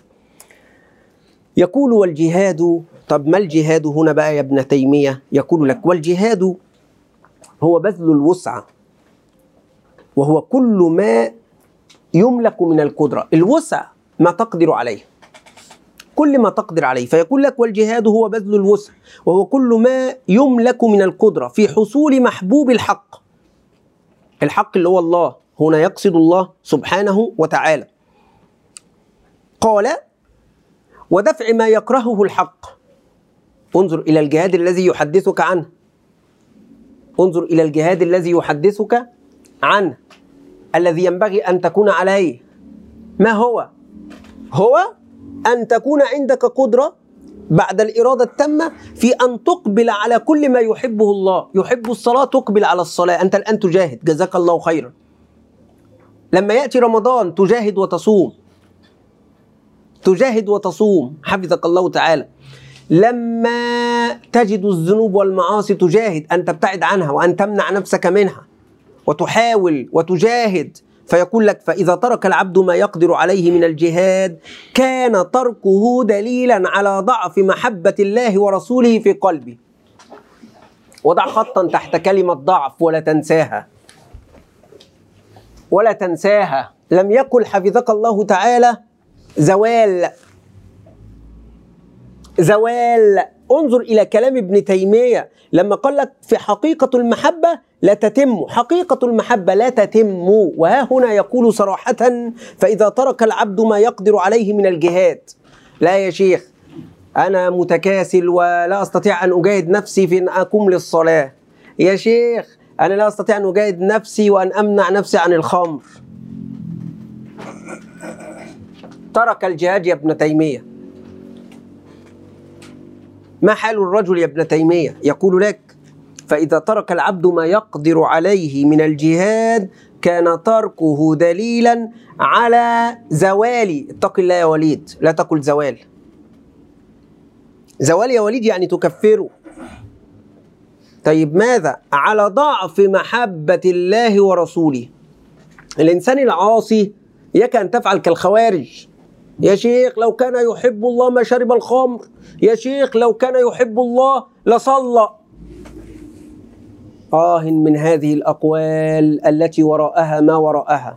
يقول والجهاد، طب ما الجهاد هنا بقى يا ابن تيمية؟ يقول لك والجهاد هو بذل الوسع، وهو كل ما يملك من القدرة. الوسع ما تقدر عليه، كل ما تقدر عليه. فيقول لك والجهاد هو بذل الوسع وهو كل ما يملك من القدرة في حصول محبوب الحق، الحق اللي هو الله، هنا يقصد الله سبحانه وتعالى. قال ودفع ما يكرهه الحق. انظر إلى الجهاد الذي يحدثك عنه، انظر إلى الجهاد الذي يحدثك عنه الذي ينبغي أن تكون عليه. ما هو؟ هو أن تكون عندك قدرة بعد الإرادة التامة في أن تقبل على كل ما يحبه الله. يحب الصلاة تقبل على الصلاة، أنت الآن تجاهد، جزاك الله خيرا. لما يأتي رمضان تجاهد وتصوم، تجاهد وتصوم حفظك الله تعالى. لما تجد الذنوب والمعاصي تجاهد أن تبتعد عنها وأن تمنع نفسك منها وتحاول وتجاهد. فيقول لك فإذا ترك العبد ما يقدر عليه من الجهاد كان تركه دليلا على ضعف محبة الله ورسوله في قلبه. وضع خطا تحت كلمة ضعف ولا تنساها، ولا تنساها. لم يقل حفظك الله تعالى زوال، زوال. انظر إلى كلام ابن تيمية لما قال لك في حقيقة المحبة لا تتم، حقيقة المحبة لا تتم. وها هنا يقول صراحة فإذا ترك العبد ما يقدر عليه من الجهاد. لا يا شيخ أنا متكاسل ولا أستطيع أن أجاهد نفسي في أن أقوم للصلاة. يا شيخ أنا لا أستطيع أن أجاهد نفسي وأن أمنع نفسي عن الخمر. ترك الجهاد يا ابن تيمية. ما حال الرجل يا ابن تيمية؟ يقول لك فإذا ترك العبد ما يقدر عليه من الجهاد كان تركه دليلا على زوال. اتق الله يا وليد، لا تقل زوال. زوال يا وليد يعني تكفره. طيب ماذا؟ على ضعف محبة الله ورسوله. الإنسان العاصي يك أن تفعل كالخوارج. يا شيخ لو كان يحب الله ما شرب الخمر، يا شيخ لو كان يحب الله لصلى. آه من هذه الأقوال التي وراءها ما وراءها.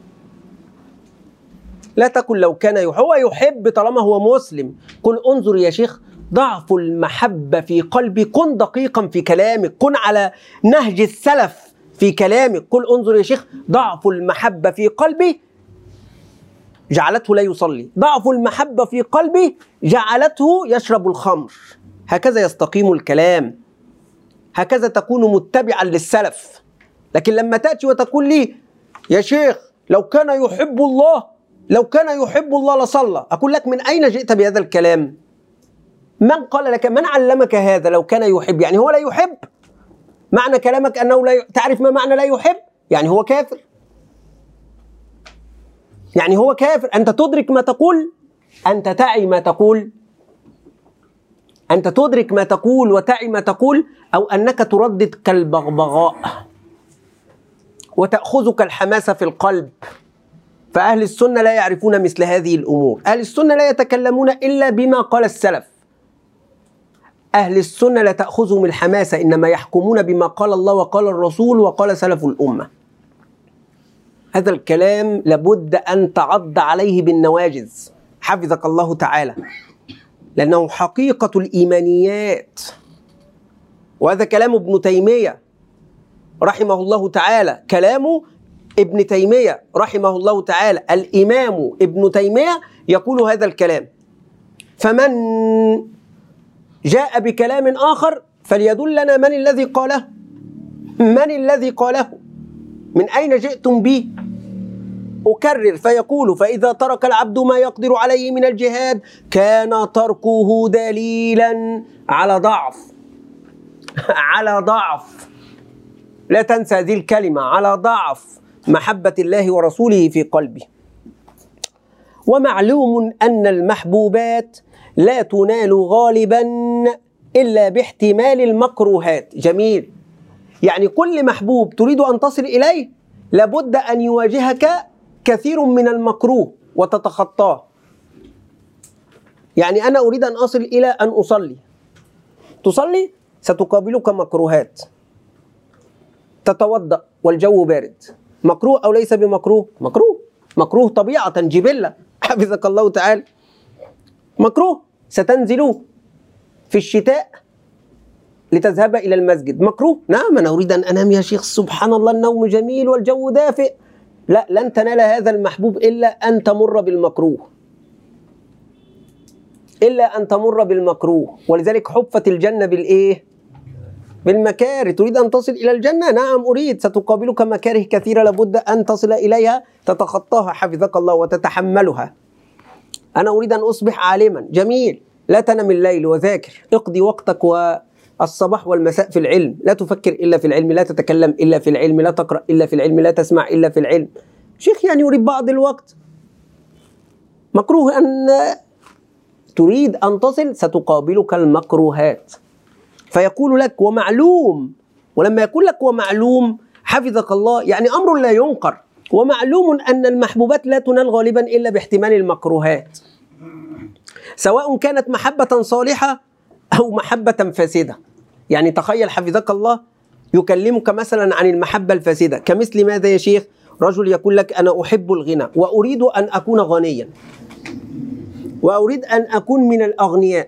لا تقل لو كان يحب، هو يحب طالما هو مسلم. قل انظر يا شيخ ضعف المحبة في قلبي، كن دقيقا في كلامك، كن على نهج السلف في كلامك. قل انظر يا شيخ ضعف المحبة في قلبي جعلته لا يصلي، ضعف المحبة في قلبي جعلته يشرب الخمر. هكذا يستقيم الكلام، هكذا تكون متبعا للسلف. لكن لما تأتي وتقول لي يا شيخ لو كان يحب الله، لو كان يحب الله لصلى، أقول لك من أين جئت بهذا الكلام؟ من قال لك؟ من علمك هذا؟ لو كان يحب يعني هو لا يحب؟ معنى كلامك أنه لا ي... تعرف ما معنى لا يحب؟ يعني هو كافر، يعني هو كافر. أنت تدرك ما تقول؟ أنت تعي ما تقول؟ أنت تدرك ما تقول وتعي ما تقول؟ أو أنك تردد كالبغبغاء وتأخذك الحماسة في القلب؟ فأهل السنة لا يعرفون مثل هذه الأمور. أهل السنة لا يتكلمون إلا بما قال السلف. أهل السنة لا تأخذهم الحماسة، إنما يحكمون بما قال الله وقال الرسول وقال سلف الأمة. هذا الكلام لابد أن تعض عليه بالنواجذ حفظك الله تعالى، لأنه حقيقة الإيمانيات. وهذا كلام ابن تيمية رحمه الله تعالى، كلام ابن تيمية رحمه الله تعالى، الإمام ابن تيمية يقول هذا الكلام. فمن جاء بكلام آخر فليدلنا من الذي قاله، من الذي قاله، من أين جئتم به؟ أكرر فيقول: فإذا ترك العبد ما يقدر عليه من الجهاد كان تركه دليلا على ضعف على ضعف، لا تنسى هذه الكلمة، على ضعف محبة الله ورسوله في قلبه. ومعلوم أن المحبوبات لا تنال غالبا إلا باحتمال المكروهات. جميل، يعني كل محبوب تريد أن تصل إليه لابد أن يواجهك كثير من المكروه وتتخطاه. يعني أنا أريد أن أصل إلى أن أصلي، تصلي ستقابلك مكروهات. تتوضأ والجو بارد، مكروه أو ليس بمكروه؟ مكروه، مكروه طبيعة جبلة حفظك الله تعالى، مكروه. ستنزل في الشتاء لتذهب إلى المسجد، مكروه. نعم أنا أريد أن أنام يا شيخ، سبحان الله النوم جميل والجو دافئ. لا، لن تنال هذا المحبوب إلا أن تمر بالمكروه، إلا أن تمر بالمكروه. ولذلك حفت الجنة بالإيه؟ بالمكاره. تريد أن تصل إلى الجنة؟ نعم أريد. ستقابلك مكاره كثيرة لابد أن تصل إليها، تتخطاها حفظك الله وتتحملها. أنا أريد أن أصبح عالما، جميل، لا تنم الليل وذاكر، اقضي وقتك والصباح والمساء في العلم، لا تفكر إلا في العلم، لا تتكلم إلا في العلم، لا تقرأ إلا في العلم، لا تسمع إلا في العلم. شيخ يعني يريد بعض الوقت، مكروه أن تريد أن تصل، ستقابلك المكروهات. فيقول لك ومعلوم، ولما يقول لك ومعلوم حفظك الله يعني أمر لا ينكر، ومعلوم أن المحبوبات لا تنال غالبا إلا باحتمال المكروهات، سواء كانت محبة صالحة أو محبة فاسدة. يعني تخيل حفظك الله يكلمك مثلا عن المحبة الفاسدة، كمثل ماذا يا شيخ؟ رجل يقول لك أنا أحب الغنى وأريد أن أكون غنيا وأريد أن أكون من الأغنياء،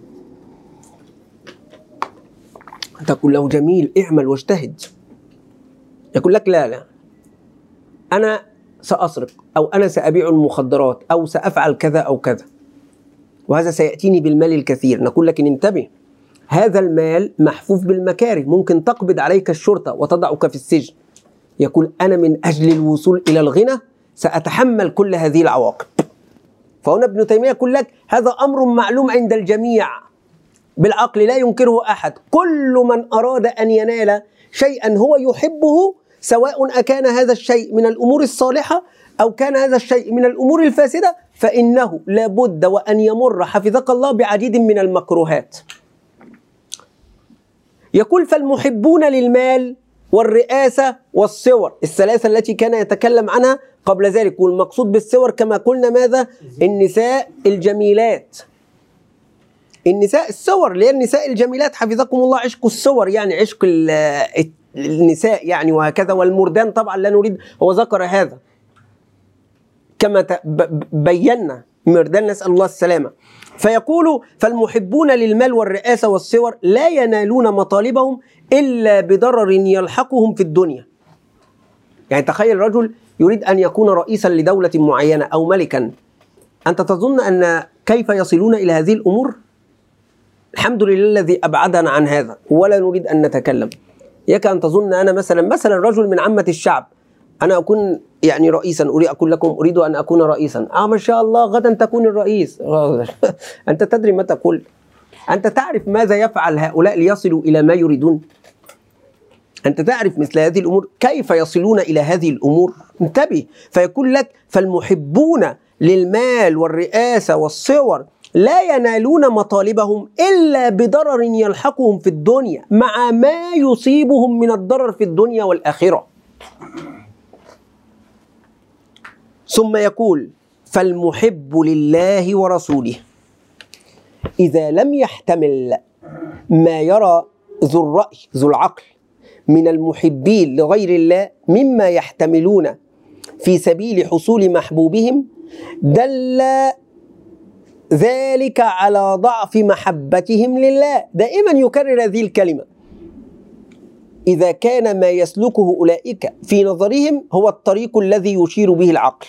تقول له جميل اعمل واجتهد، يقول لك لا لا أنا سأسرق أو أنا سأبيع المخدرات أو سأفعل كذا أو كذا وهذا سيأتيني بالمال الكثير. نقول لك إن انتبه، هذا المال محفوف بالمكاره، ممكن تقبض عليك الشرطة وتضعك في السجن. يقول أنا من أجل الوصول إلى الغنى سأتحمل كل هذه العواقب. فهنا ابن تيمية يقول لك هذا أمر معلوم عند الجميع بالعقل لا ينكره أحد. كل من أراد أن ينال شيئا هو يحبه، سواء أكان هذا الشيء من الأمور الصالحة أو كان هذا الشيء من الأمور الفاسدة، فإنه لابد وأن يمر حفظك الله بعديد من المكروهات. يقول فالمحبون للمال والرئاسة والصور، الثلاثة التي كان يتكلم عنها قبل ذلك. والمقصود بالصور كما قلنا ماذا؟ النساء الجميلات، النساء الصور اللي هي النساء الجميلات حفظكم الله، عشق الصور يعني عشق النساء يعني وهكذا. والمردان طبعا لا نريد، هو ذكر هذا كما بينا مردان، نسأل الله السلامة. فيقول فالمحبون للمال والرئاسة والصور لا ينالون مطالبهم إلا بضرر يلحقهم في الدنيا. يعني تخيل رجل يريد أن يكون رئيسا لدولة معينة أو ملكا، أنت تظن أن كيف يصلون إلى هذه الأمور؟ الحمد لله الذي أبعدنا عن هذا ولا نريد أن نتكلم. يك أن تظن أنا مثلا مثلا رجل من عامة الشعب، أنا أكون يعني رئيسا، أريد أقول لكم أريد أن أكون رئيسا، آه ما شاء الله غدا تكون الرئيس. أنت تدري ما تقول؟ أنت تعرف ماذا يفعل هؤلاء ليصلوا إلى ما يريدون؟ أنت تعرف مثل هذه الأمور كيف يصلون إلى هذه الأمور؟ انتبه. فيقول لك فالمحبون للمال والرئاسة والصور لا ينالون مطالبهم إلا بضرر يلحقهم في الدنيا مع ما يصيبهم من الضرر في الدنيا والآخرة. ثم يقول فالمحب لله ورسوله إذا لم يحتمل ما يرى ذو الرأي ذو العقل من المحبين لغير الله مما يحتملون في سبيل حصول محبوبهم دل ذلك على ضعف محبتهم لله. دائما يكرر هذه الكلمة: إذا كان ما يسلكه أولئك في نظرهم هو الطريق الذي يشير به العقل.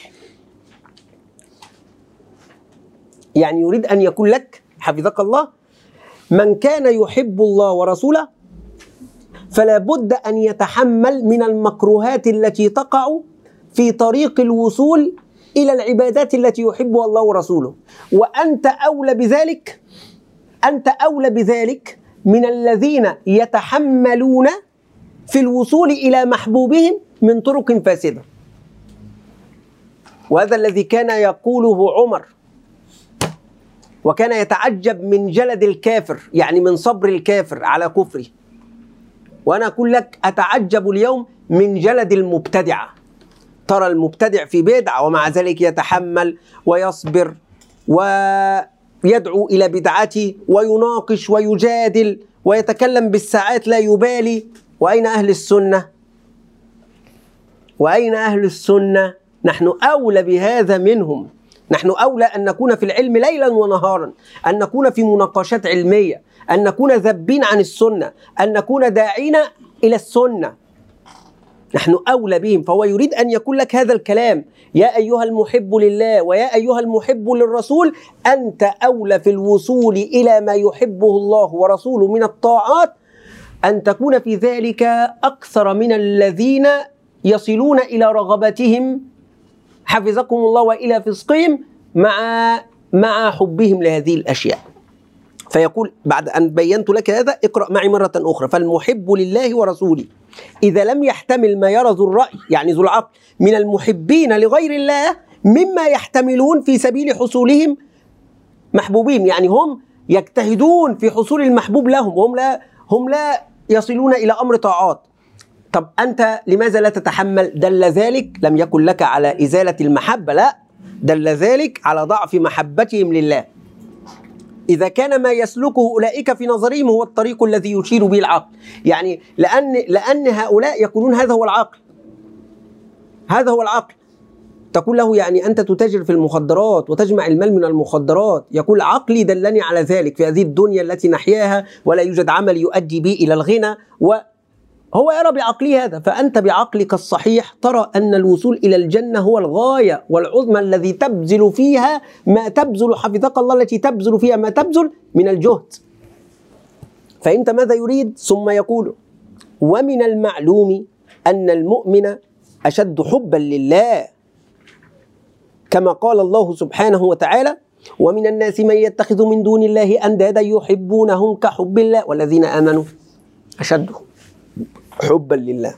يعني يريد أن يقول لك حفظك الله: من كان يحب الله ورسوله فلا بد أن يتحمل من المكروهات التي تقع في طريق الوصول إلى العبادات التي يحبها الله ورسوله، وأنت أولى بذلك أنت أولى بذلك من الذين يتحملون في الوصول إلى محبوبهم من طرق فاسدة. وهذا الذي كان يقوله عمر، وكان يتعجب من جلد الكافر، يعني من صبر الكافر على كفره. وأنا أقول لك أتعجب اليوم من جلد المبتدعة. ترى المبتدع في بدعة ومع ذلك يتحمل ويصبر ويدعو إلى بدعته ويناقش ويجادل ويتكلم بالساعات لا يبالي. وأين أهل السنة؟ وأين أهل السنة؟ نحن أولى بهذا منهم. نحن أولى أن نكون في العلم ليلا ونهارا، أن نكون في مناقشات علمية، أن نكون ذبين عن السنة، أن نكون داعين إلى السنة. نحن أولى بهم. فهو يريد أن يقول لك هذا الكلام: يا أيها المحب لله ويا أيها المحب للرسول، أنت أولى في الوصول إلى ما يحبه الله ورسوله من الطاعات أن تكون في ذلك أكثر من الذين يصلون إلى رغبتهم حفظكم الله وإلى فسقهم مع مع حبهم لهذه الأشياء. فيقول بعد أن بينت لك هذا اقرأ معي مرة أخرى: فالمحب لله ورسوله إذا لم يحتمل ما يرى ذو الرأي، يعني ذو العقل، من المحبين لغير الله مما يحتملون في سبيل حصولهم محبوبين، يعني هم يجتهدون في حصول المحبوب لهم وهم لا هم لا يصلون إلى أمر طاعات. طب أنت لماذا لا تتحمل؟ دل ذلك لم يكن لك على إزالة المحبة، لا، دل ذلك على ضعف محبتهم لله. إذا كان ما يسلكه أولئك في نظرهم هو الطريق الذي يشير به العقل، يعني لأن لأن هؤلاء يقولون هذا هو العقل، هذا هو العقل. تقول له يعني أنت تتاجر في المخدرات وتجمع المال من المخدرات، يقول عقلي دلني على ذلك في هذه الدنيا التي نحياها ولا يوجد عمل يؤدي بي إلى الغنى، وهو يرى بعقله هذا. فأنت بعقلك الصحيح ترى أن الوصول إلى الجنة هو الغاية والعظمى الذي تبذل فيها ما تبذل حفظك الله التي تبذل فيها ما تبذل من الجهد. فأنت ماذا يريد؟ ثم يقول: ومن المعلوم أن المؤمن أشد حبا لله، كما قال الله سبحانه وتعالى: ومن الناس من يتخذ من دون الله أندادا يحبونهم كحب الله والذين آمنوا أشد حبا لله.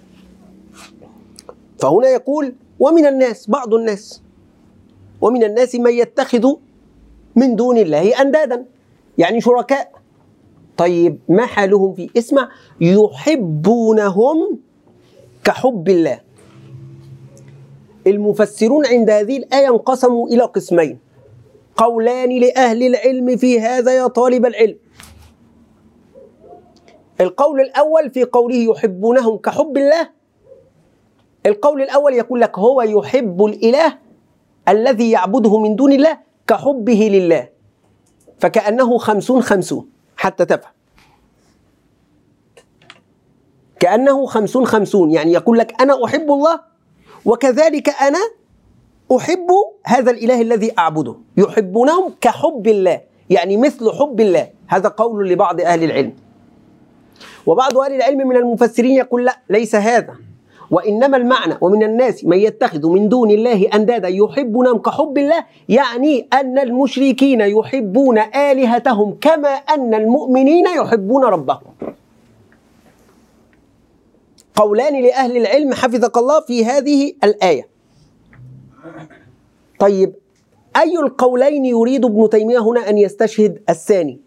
فهنا يقول: ومن الناس، بعض الناس، ومن الناس من يتخذ من دون الله أندادا، يعني شركاء. طيب ما حالهم فيه؟ اسمع: يحبونهم كحب الله. المفسرون عند هذه الآية انقسموا إلى قسمين، قولان لأهل العلم في هذا يا طالب العلم. القول الأول في قوله يحبونهم كحب الله، القول الأول يقول لك هو يحب الإله الذي يعبده من دون الله كحبه لله، فكأنه خمسون خمسون، حتى تفهم، كأنه خمسون خمسون، يعني يقول لك أنا أحب الله وكذلك أنا أحب هذا الإله الذي أعبده، يحبونهم كحب الله، يعني مثل حب الله. هذا قول لبعض أهل العلم. وبعض أهل العلم من المفسرين يقول لا، ليس هذا، وإنما المعنى ومن الناس من يتخذ من دون الله أندادا يحبونهم كحب الله، يعني أن المشركين يحبون آلهتهم كما أن المؤمنين يحبون ربهم. قولان لأهل العلم حفظك الله في هذه الآية. طيب أي القولين يريد ابن تيمية هنا أن يستشهد؟ الثاني.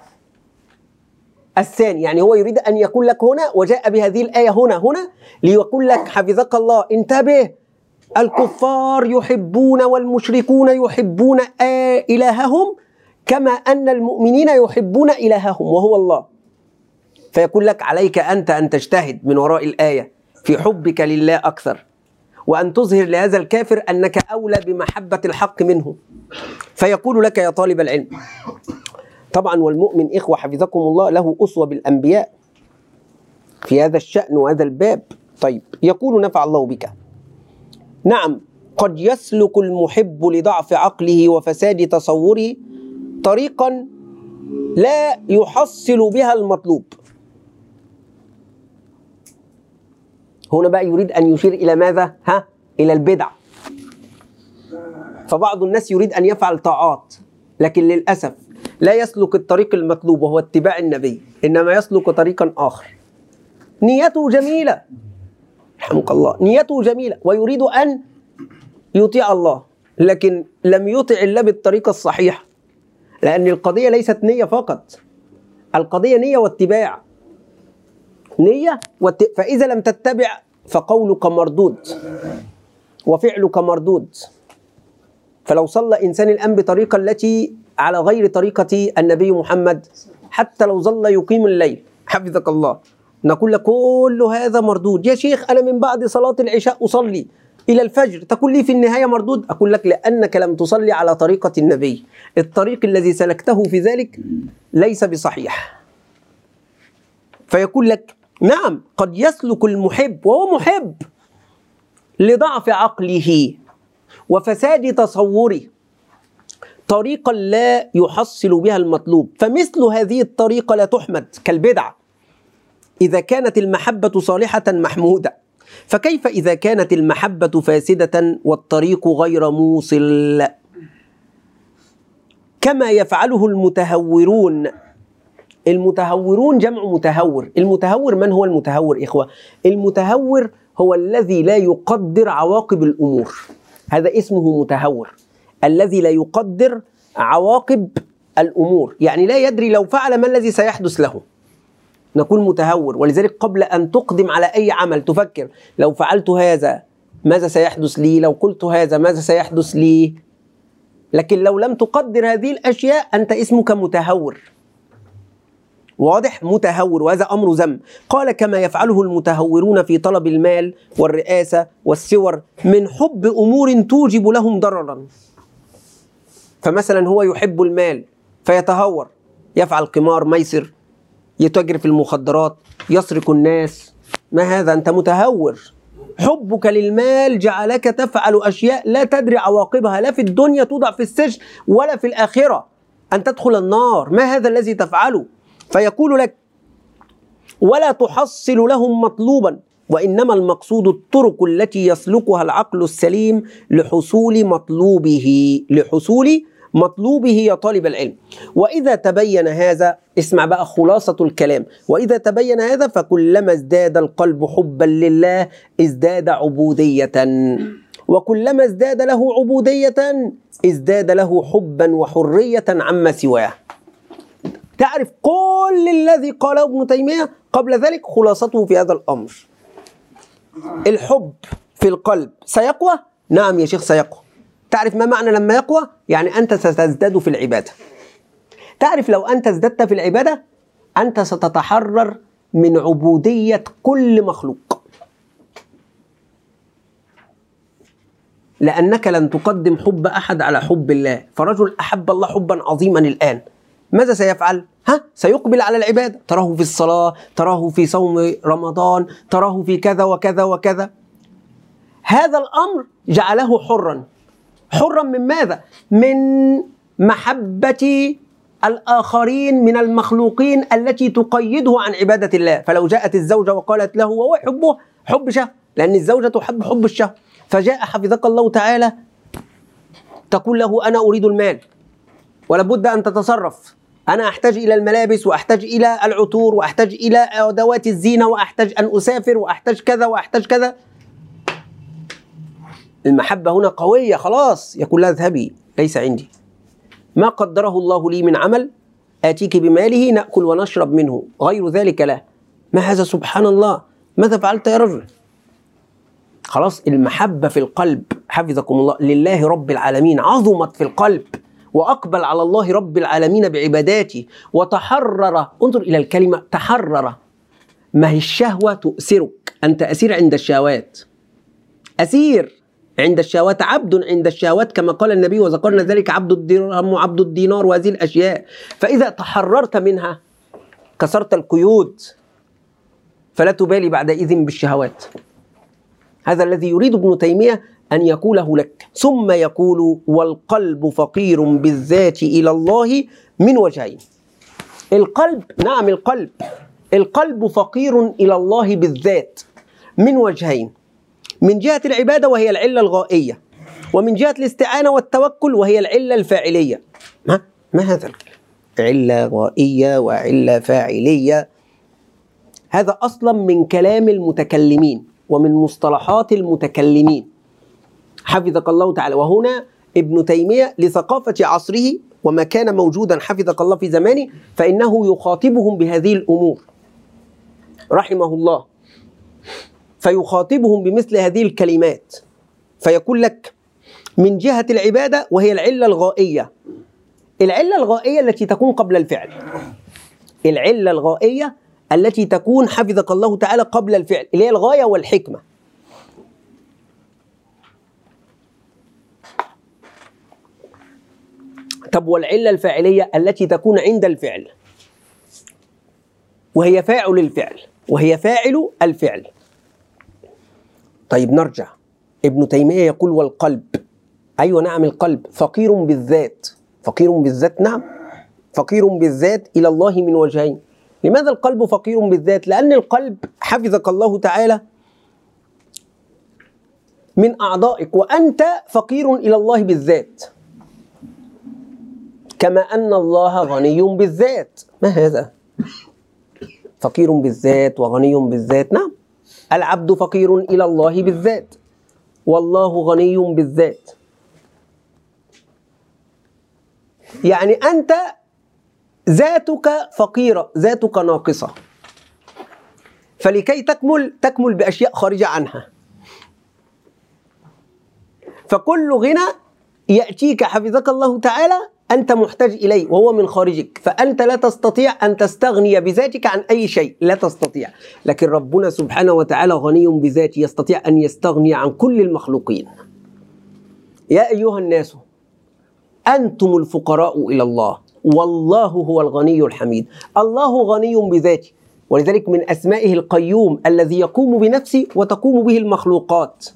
الثاني يعني هو يريد أن يقول لك هنا، وجاء بهذه الآية هنا هنا ليقول لك حفظك الله انتبه، الكفار يحبون والمشركون يحبون إلههم كما أن المؤمنين يحبون إلههم وهو الله. فيقول لك عليك أنت أن تجتهد من وراء الآية في حبك لله أكثر، وأن تظهر لهذا الكافر أنك أولى بمحبة الحق منه، فيقول لك يا طالب العلم. طبعا والمؤمن إخوة حفظكم الله له أسوة بالأنبياء في هذا الشأن وهذا الباب. طيب يقول نفع الله بك: نعم، قد يسلك المحب لضعف عقله وفساد تصوره طريقا لا يحصل بها المطلوب. هنا بقى يريد أن يشير إلى ماذا؟ ها؟ إلى البدع. فبعض الناس يريد أن يفعل طاعات، لكن للأسف لا يسلك الطريق المطلوب وهو اتباع النبي، إنما يسلك طريقا آخر. نيته جميلة، رحمك الله، نيته جميلة ويريد أن يطيع الله، لكن لم يطع الله بالطريقة الصحيحة، لأن القضية ليست نية فقط، القضية نية واتباع. نية وات... فإذا لم تتبع فقولك مردود وفعلك مردود. فلو صلى إنسان الآن بطريقة التي على غير طريقة النبي محمد، حتى لو ظل يقيم الليل حفظك الله، نقول لك كل هذا مردود. يا شيخ أنا من بعد صلاة العشاء أصلي إلى الفجر، تقول لي في النهاية مردود. أقول لك لأنك لم تصلي على طريقة النبي، الطريق الذي سلكته في ذلك ليس بصحيح. فيقول لك نعم، قد يسلك المحب وهو محب لضعف عقله وفساد تصوره طريقا لا يحصل بها المطلوب، فمثل هذه الطريقة لا تحمد كالبدع إذا كانت المحبة صالحة محمودة، فكيف إذا كانت المحبة فاسدة والطريق غير موصل، كما يفعله المتهورون. المتهورون جمع متهور. المتهور من هو المتهور إخوة؟ المتهور هو الذي لا يقدر عواقب الأمور، هذا اسمه متهور، الذي لا يقدر عواقب الأمور، يعني لا يدري لو فعل ما الذي سيحدث له، نقول متهور. ولذلك قبل أن تقدم على أي عمل تفكر لو فعلت هذا ماذا سيحدث لي، لو قلت هذا ماذا سيحدث لي. لكن لو لم تقدر هذه الأشياء أنت اسمك متهور. واضح؟ متهور، وهذا أمر ذم. قال كما يفعله المتهورون في طلب المال والرئاسة والسور من حب أمور توجب لهم ضررا. فمثلا هو يحب المال فيتهور، يفعل قمار ميسر، يتاجر في المخدرات، يسرق الناس. ما هذا؟ أنت متهور. حبك للمال جعلك تفعل أشياء لا تدري عواقبها، لا في الدنيا توضع في السجن ولا في الآخرة أن تدخل النار. ما هذا الذي تفعله؟ فيقول لك ولا تحصل لهم مطلوبا، وإنما المقصود الطرق التي يسلكها العقل السليم لحصول مطلوبه، لحصول مطلوبه يا طالب العلم. وإذا تبين هذا، اسمع بقى خلاصة الكلام، وإذا تبين هذا فكلما ازداد القلب حبا لله ازداد عبودية، وكلما ازداد له عبودية ازداد له حبا وحرية عما سواه. تعرف كل الذي قاله ابن تيمية قبل ذلك خلاصته في هذا الأمر. الحب في القلب سيقوى؟ نعم يا شيخ سيقوى. تعرف ما معنى لما يقوى؟ يعني أنت ستزداد في العبادة. تعرف لو أنت ازددت في العبادة أنت ستتحرر من عبودية كل مخلوق، لأنك لن تقدم حب أحد على حب الله. فرجل أحب الله حبا عظيما الآن، ماذا سيفعل؟ ها؟ سيقبل على العبادة، تراه في الصلاة، تراه في صوم رمضان، تراه في كذا وكذا وكذا. هذا الأمر جعله حرا. حرا من ماذا؟ من محبة الآخرين من المخلوقين التي تقيده عن عبادة الله. فلو جاءت الزوجة وقالت له وهو حبه حب شهوة، لأن الزوجة تحب حب الشهوة، فجاء حفظك الله تعالى تقول له أنا أريد المال ولابد أن تتصرف، أنا أحتاج إلى الملابس وأحتاج إلى العطور وأحتاج إلى أدوات الزينة وأحتاج أن أسافر وأحتاج كذا وأحتاج كذا. المحبة هنا قوية، خلاص يقول لها اذهبي ليس عندي، ما قدره الله لي من عمل آتيك بماله نأكل ونشرب منه، غير ذلك لا. ما هذا؟ سبحان الله، ماذا فعلت يا رجل؟ خلاص المحبة في القلب حفظكم الله لله رب العالمين عظمت في القلب، وأقبل على الله رب العالمين بعباداته وتحرر. انظر إلى الكلمة تحرر. ما هي الشهوة تؤسرك، أنت أسير عند الشهوات، أسير عند الشهوات، عبد عند الشهوات كما قال النبي وذكرنا ذلك، عبد الدرهم وعبد الدينار وهذه الأشياء. فإذا تحررت منها كسرت القيود فلا تبالي بعدئذ بالشهوات. هذا الذي يريد ابن تيمية أن يقوله لك. ثم يقول: والقلب فقير بالذات إلى الله من وجهين. القلب، نعم القلب القلب فقير إلى الله بالذات من وجهين: من جهة العبادة وهي العلة الغائية، ومن جهة الاستعانة والتوكل وهي العلة الفاعلية. ما, ما هذا الكلام؟ علة غائية وعلة فاعلية، هذا أصلا من كلام المتكلمين ومن مصطلحات المتكلمين حفظك الله تعالى. وهنا ابن تيمية لثقافة عصره وما كان موجودا حفظك الله في زمانه، فإنه يخاطبهم بهذه الأمور رحمه الله، فيخاطبهم بمثل هذه الكلمات، فيقول لك: من جهة العبادة وهي العلة الغائية. العلة الغائية التي تكون قبل الفعل، العلة الغائية التي تكون حفظك الله تعالى قبل الفعل، اللي هي الغاية والحكمة. طب والعلة الفاعلية التي تكون عند الفعل، وهي فاعل الفعل، وهي فاعل الفعل. طيب نرجع. ابن تيمية يقول: والقلب، أيوة نعم القلب فقير بالذات، فقير بالذات، نعم فقير بالذات إلى الله من وجهين. لماذا القلب فقير بالذات؟ لأن القلب حفظك الله تعالى من أعضائك، وأنت فقير إلى الله بالذات، كما أن الله غني بالذات. ما هذا؟ فقير بالذات وغني بالذات، نعم العبد فقير إلى الله بالذات، والله غني بالذات. يعني أنت ذاتك فقيرة، ذاتك ناقصة، فلكي تكمل تكمل بأشياء خارجة عنها. فكل غنى يأتيك حفظك الله تعالى أنت محتاج إليه وهو من خارجك، فأنت لا تستطيع أن تستغني بذاتك عن أي شيء، لا تستطيع. لكن ربنا سبحانه وتعالى غني بذاته، يستطيع أن يستغني عن كل المخلوقين. يا أيها الناس أنتم الفقراء إلى الله والله هو الغني الحميد. الله غني بذاته، ولذلك من أسمائه القيوم الذي يقوم بنفسه وتقوم به المخلوقات.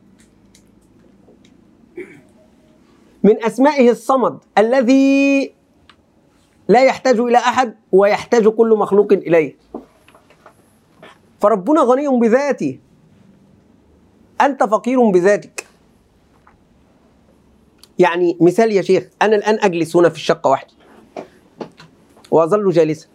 من أسمائه الصمد الذي لا يحتاج إلى أحد ويحتاج كل مخلوق إليه. فربنا غني بذاته، أنت فقير بذاتك. يعني مثال يا شيخ، أنا الآن أجلس هنا في الشقة وحدي وأظل جالسا،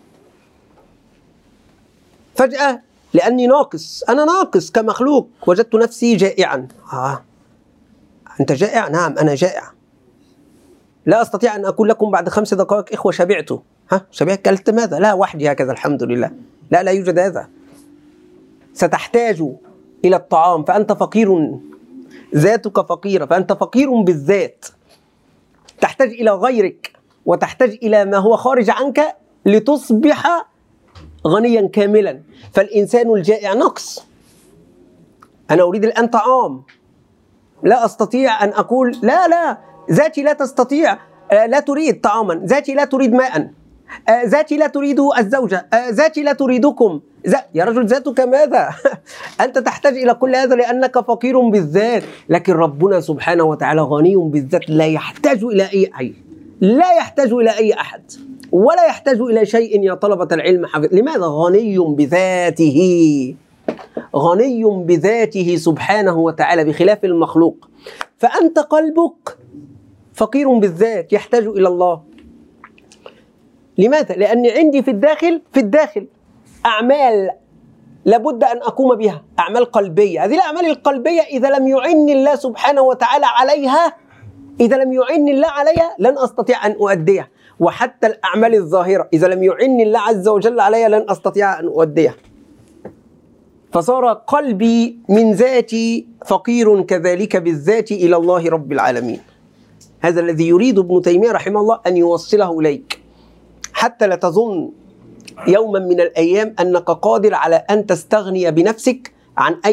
فجأة لأني ناقص، أنا ناقص كمخلوق، وجدت نفسي جائعا. آه. أنت جائع؟ نعم أنا جائع، لا أستطيع أن أقول لكم بعد خمس دقائق إخوة شبعت. ها شبعت؟ كلت ماذا؟ لا وحدي هكذا الحمد لله. لا لا يوجد هذا، ستحتاج إلى الطعام، فأنت فقير، ذاتك فقيرة، فأنت فقير بالذات، تحتاج إلى غيرك وتحتاج إلى ما هو خارج عنك لتصبح غنيا كاملا. فالإنسان الجائع نقص. أنا أريد الآن طعام، لا أستطيع أن أقول لا لا ذاتي لا تستطيع، لا تريد طعاما، ذاتي لا تريد ماء، ذاتي لا تريد الزوجة، ذاتي لا تريدكم. يا رجل ذاتك ماذا؟ أنت تحتاج إلى كل هذا لأنك فقير بالذات. لكن ربنا سبحانه وتعالى غني بالذات، لا يحتاج إلى أي أحد، لا يحتاج إلى أي أحد ولا يحتاج إلى شيء. يا طلبة العلم حفظ، لماذا غني بذاته؟ غني بذاته سبحانه وتعالى بخلاف المخلوق. فأنت قلبك فقير بالذات، يحتاج إلى الله. لماذا؟ لأن عندي في الداخل في الداخل أعمال لابد أن أقوم بها، أعمال قلبية. هذه الأعمال القلبية إذا لم يعني الله سبحانه وتعالى عليها، إذا لم يعني الله عليها لن أستطيع أن أؤديها. وحتى الأعمال الظاهرة إذا لم يعني الله عز وجل عليها لن أستطيع أن أؤديها. فصار قلبي من ذاتي فقير كذلك بالذات إلى الله رب العالمين. هذا الذي يريد ابن تيمية رحمه الله أن يوصله إليك، حتى لا تظن يوما من الأيام أنك قادر على أن تستغني بنفسك عن أي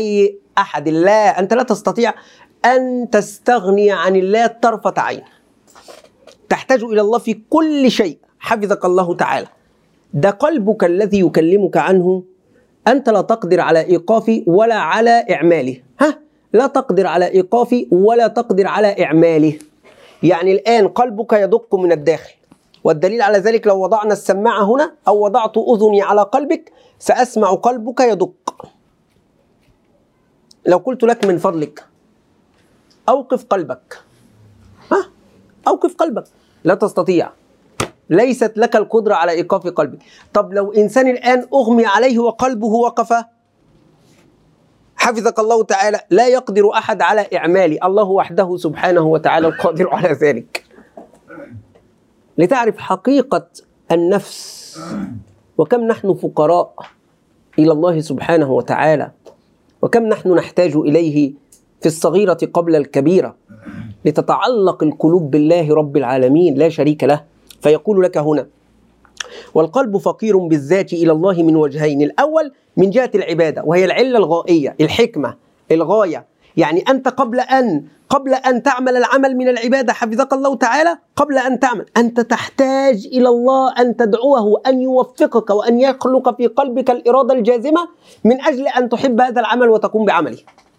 أحد الله، أنت لا تستطيع أن تستغني عن الله طرفة عين، تحتاج إلى الله في كل شيء حفظك الله تعالى. ده قلبك الذي يكلمك عنه، أنت لا تقدر على إيقافه ولا على إعماله. ها، لا تقدر على إيقافه ولا تقدر على إعماله. يعني الآن قلبك يدق من الداخل، والدليل على ذلك لو وضعنا السماعة هنا أو وضعت أذني على قلبك سأسمع قلبك يدق. لو قلت لك من فضلك أوقف قلبك، ها، أوقف قلبك، لا تستطيع، ليست لك القدرة على إيقاف قلبك. طب لو إنسان الآن أغمي عليه وقلبه وقف، حفظك الله تعالى، لا يقدر أحد على إعماله، الله وحده سبحانه وتعالى القادر على ذلك. لتعرف حقيقة النفس وكم نحن فقراء إلى الله سبحانه وتعالى، وكم نحن نحتاج إليه في الصغيرة قبل الكبيرة، لتتعلق القلوب بالله رب العالمين لا شريك له. فيقول لك هنا: والقلب فقير بالذات إلى الله من وجهين، الأول من جهة العبادة وهي العلة الغائية، الحكمة، الغاية. يعني أنت قبل أن قبل أن تعمل العمل من العبادة حفظك الله تعالى، قبل أن تعمل أنت تحتاج إلى الله أن تدعوه أن يوفقك وأن يخلق في قلبك الإرادة الجازمة من أجل أن تحب هذا العمل وتقوم بعمله.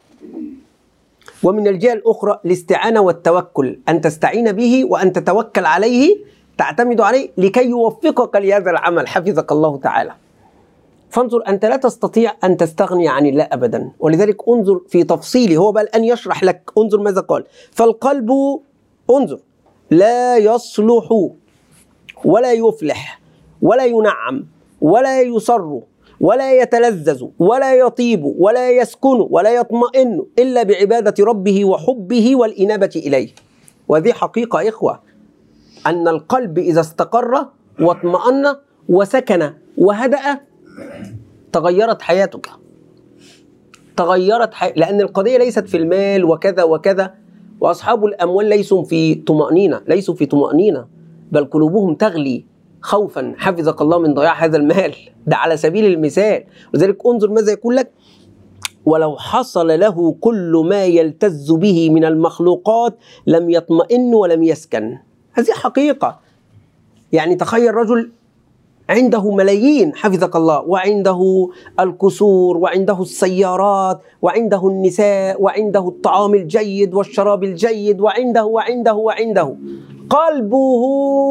ومن الجهة الأخرى الاستعانة والتوكل، أن تستعين به وأن تتوكل عليه، تعتمد عليه لكي يوفقك لهذا العمل حفظك الله تعالى. فانظر، أنت لا تستطيع أن تستغني عن الله أبدا، ولذلك انظر في تفصيله، هو بل أن يشرح لك. انظر ماذا قال: فالقلب، انظر، لا يصلح ولا يفلح ولا ينعم ولا يسر ولا يتلذذ ولا يطيب ولا يسكن ولا يطمئن إلا بعبادة ربه وحبه والإنابة إليه. وذي حقيقة إخوة، أن القلب إذا استقر واطمأن وسكن وهدأ تغيرت حياتك، تغيرت حي... لأن القضية ليست في المال وكذا وكذا، وأصحاب الأموال ليسوا في طمأنينة، ليسوا في طمأنينة، بل قلوبهم تغلي خوفا حفظك الله من ضياع هذا المال. ده على سبيل المثال. لذلك انظر ماذا يقول لك: ولو حصل له كل ما يلتذ به من المخلوقات لم يطمئن ولم يسكن. هذه حقيقة. يعني تخيل رجل عنده ملايين حفظك الله، وعنده القصور وعنده السيارات وعنده النساء وعنده الطعام الجيد والشراب الجيد وعنده وعنده وعنده قلبه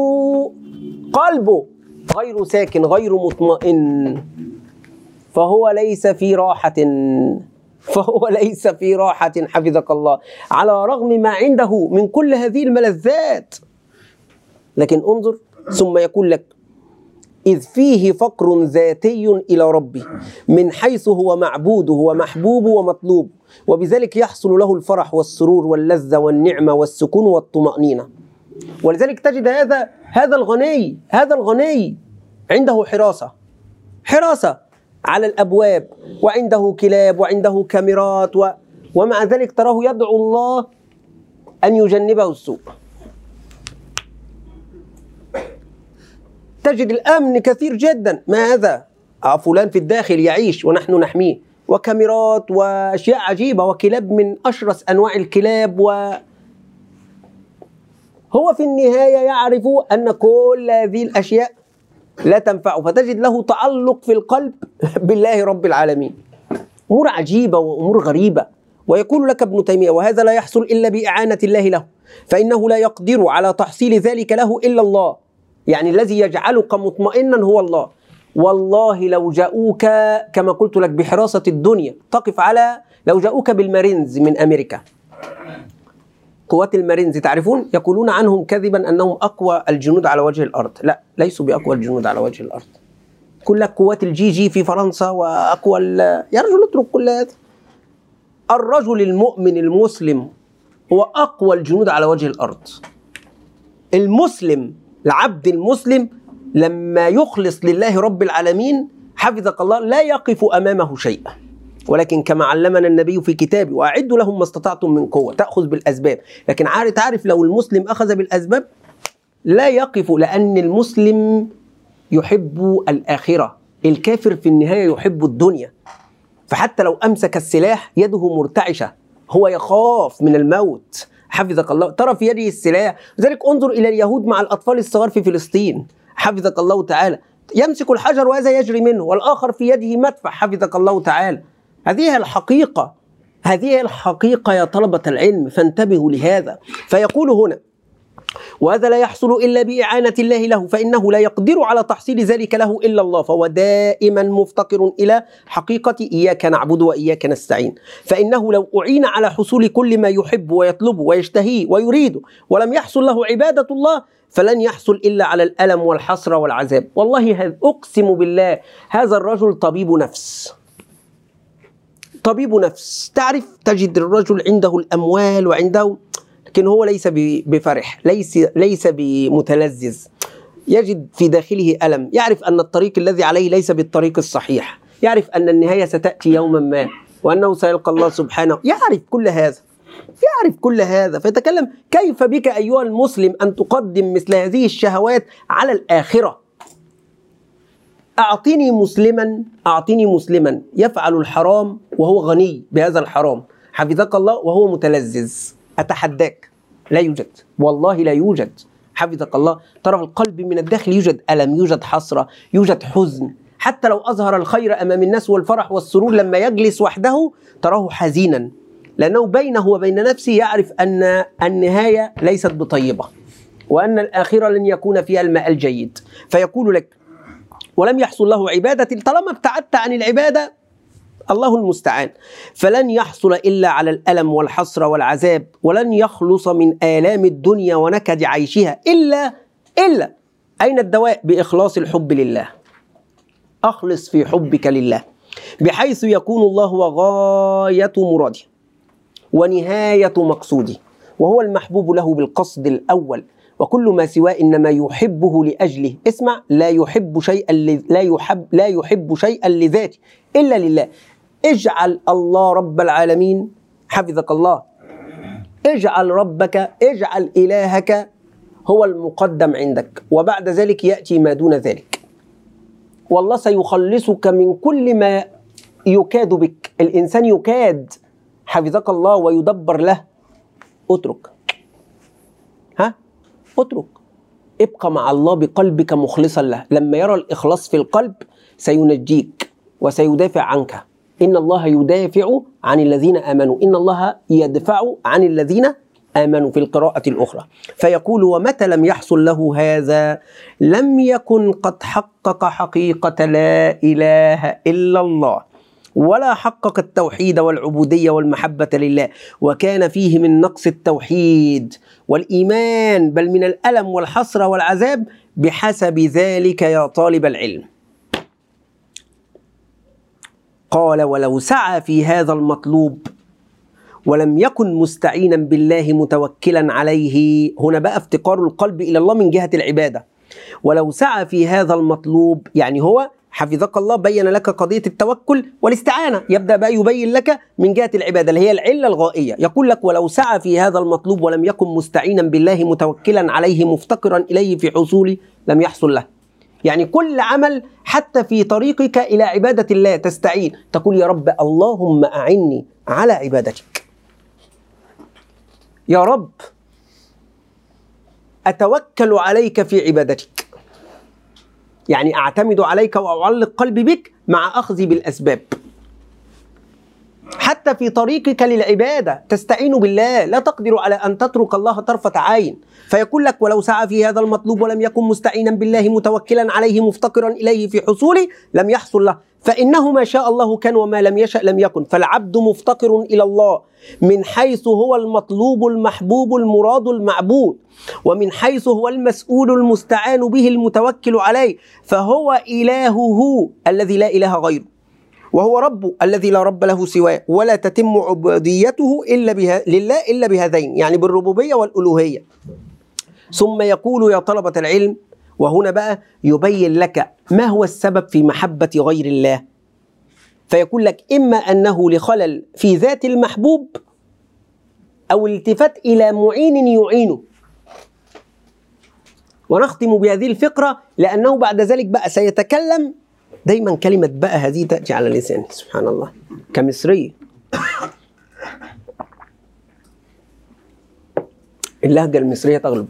قلبه غير ساكن غير مطمئن، فهو ليس في راحة فهو ليس في راحة حفظك الله، على رغم ما عنده من كل هذه الملذات. لكن انظر ثم يقول لك: إذ فيه فقر ذاتي إلى ربه من حيث هو معبوده ومحبوبه ومطلوب، وبذلك يحصل له الفرح والسرور واللذة والنعمة والسكون والطمأنينة. ولذلك تجد هذا هذا الغني هذا الغني عنده حراسة حراسة على الأبواب، وعنده كلاب وعنده كاميرات، و ومع ذلك تراه يدعو الله أن يجنبه السوء. تجد الأمن كثير جدا، ما هذا؟ فلان في الداخل يعيش ونحن نحميه، وكاميرات وأشياء عجيبة، وكلاب من أشرس أنواع الكلاب، و هو في النهاية يعرف أن كل هذه الأشياء لا تنفعه، فتجد له تعلق في القلب بالله رب العالمين. أمور عجيبة وأمور غريبة. ويقول لك ابن تيمية: وهذا لا يحصل إلا بإعانة الله له، فإنه لا يقدر على تحصيل ذلك له إلا الله. يعني الذي يجعلك مطمئنا هو الله. والله لو جاءوك كما قلت لك بحراسة الدنيا، تقف على لو جاءوك بالمارينز من أمريكا، قوات المارينز تعرفون، يقولون عنهم كذبا أنهم أقوى الجنود على وجه الأرض. لا، ليسوا بأقوى الجنود على وجه الأرض. كل قوات الجي جي في فرنسا وأقوى ال... يا رجل اترك كل هذا. الرجل المؤمن المسلم هو أقوى الجنود على وجه الأرض. المسلم، العبد المسلم لما يخلص لله رب العالمين حفظك الله لا يقف أمامه شيء، ولكن كما علمنا النبي في كتابه: وأعدوا لهم ما استطعتم من قوة، تأخذ بالأسباب. لكن تعرف لو المسلم أخذ بالأسباب لا يقف، لأن المسلم يحب الآخرة، الكافر في النهاية يحب الدنيا. فحتى لو أمسك السلاح يده مرتعشة، هو يخاف من الموت. حفظك الله، ترى في يده السلاح. لذلك انظر إلى اليهود مع الأطفال الصغار في فلسطين، حفظك الله تعالى، يمسك الحجر وهذا يجري منه، والآخر في يده مدفع، حفظك الله تعالى. هذه الحقيقة، هذه الحقيقة يا طلبة العلم، فانتبهوا لهذا. فيقول هنا: وهذا لا يحصل إلا بإعانة الله له، فإنه لا يقدر على تحصيل ذلك له إلا الله، فهو دائما مفتقر إلى حقيقة إياك نعبد وإياك نستعين. فإنه لو أعين على حصول كل ما يحب ويطلبه ويشتهيه ويريده ولم يحصل له عبادة الله، فلن يحصل إلا على الألم والحسرة والعذاب. والله أقسم بالله هذا الرجل طبيب نفس، طبيب نفس. تعرف، تجد الرجل عنده الأموال وعنده، لكن هو ليس بفرح، ليس ليس بمتلذذ، يجد في داخله ألم، يعرف أن الطريق الذي عليه ليس بالطريق الصحيح، يعرف أن النهاية ستأتي يوما ما وأنه سيلقى الله سبحانه، يعرف كل هذا، يعرف كل هذا. فيتكلم: كيف بك أيها المسلم أن تقدم مثل هذه الشهوات على الآخرة؟ أعطني مسلما، أعطني مسلما يفعل الحرام وهو غني بهذا الحرام، حفظك الله، وهو متلذذ، أتحداك، لا يوجد، والله لا يوجد، حفظك الله. ترى القلب من الداخل يوجد ألم، يوجد حسرة، يوجد حزن. حتى لو أظهر الخير أمام الناس والفرح والسرور، لما يجلس وحده تراه حزينا، لأنه بينه وبين نفسه يعرف أن النهاية ليست بطيبة، وأن الآخرة لن يكون فيها الماء الجيد. فيقول لك: ولم يحصل له عبادة، طالما ابتعدت عن العبادة الله المستعان، فلن يحصل إلا على الألم والحسرة والعذاب، ولن يخلص من آلام الدنيا ونكد عيشها إلا إلا أين الدواء؟ بإخلاص الحب لله. أخلص في حبك لله، بحيث يكون الله هو غاية مرادي ونهاية مقصودي، وهو المحبوب له بالقصد الأول، وكل ما سواه إنما يحبه لأجله. اسمع: لا يحب شيئا لا يحب لا يحب شيئا لذاته إلا لله. اجعل الله رب العالمين، حفظك الله، اجعل ربك، اجعل إلهك هو المقدم عندك، وبعد ذلك يأتي ما دون ذلك. والله سيخلصك من كل ما يكاد بك. الإنسان يكاد، حفظك الله، ويدبر له. اترك، ها اترك، ابقى مع الله بقلبك مخلصا له. لما يرى الإخلاص في القلب سينجيك وسيدافع عنك. إن الله يدافع عن الذين آمنوا، إن الله يدفع عن الذين آمنوا في القراءة الأخرى. فيقول: ومتى لم يحصل له هذا لم يكن قد حقق حقيقة لا إله إلا الله، ولا حقق التوحيد والعبودية والمحبة لله، وكان فيه من نقص التوحيد والإيمان، بل من الألم والحسرة والعذاب، بحسب ذلك يا طالب العلم. قال: ولو سعى في هذا المطلوب ولم يكن مستعينا بالله متوكلا عليه، هنا بقى افتقار القلب إلى الله من جهة العبادة. ولو سعى في هذا المطلوب، يعني هو حفظك الله بين لك قضية التوكل والاستعانة، يبدأ بقى يبين لك من جهة العبادة اللي هي العلة الغائية. يقول لك: ولو سعى في هذا المطلوب ولم يكن مستعينا بالله متوكلا عليه مفتقرا إليه في حصوله لم يحصل له. يعني كل عمل، حتى في طريقك إلى عبادة الله تستعين، تقول: يا رب اللهم أعني على عبادتك، يا رب أتوكل عليك في عبادتك، يعني أعتمد عليك وأعلق قلبي بك مع أخذي بالأسباب. حتى في طريقك للعبادة تستعين بالله، لا تقدر على أن تترك الله طرفة عين. فيقول لك: ولو سعى في هذا المطلوب ولم يكن مستعينا بالله متوكلا عليه مفتقرا إليه في حصوله لم يحصل له، فإنه ما شاء الله كان وما لم يشأ لم يكن. فالعبد مفتقر إلى الله من حيث هو المطلوب المحبوب المراد المعبود، ومن حيث هو المسؤول المستعان به المتوكل عليه، فهو إلهه الذي لا إله غيره، وهو ربه الذي لا رب له سواه، ولا تتم عبوديته إلا بها لله إلا بهذين، يعني بالربوبية والألوهية. ثم يقول يا طلبة العلم، وهنا بقى يبين لك ما هو السبب في محبة غير الله. فيقول لك: إما أنه لخلل في ذات المحبوب، أو التفات إلى معين يعينه. ونختم بهذه الفقرة، لأنه بعد ذلك بقى سيتكلم دايما كلمة بقى هذه تأتي على لساني سبحان الله كمصري. اللهجة المصرية تغلب.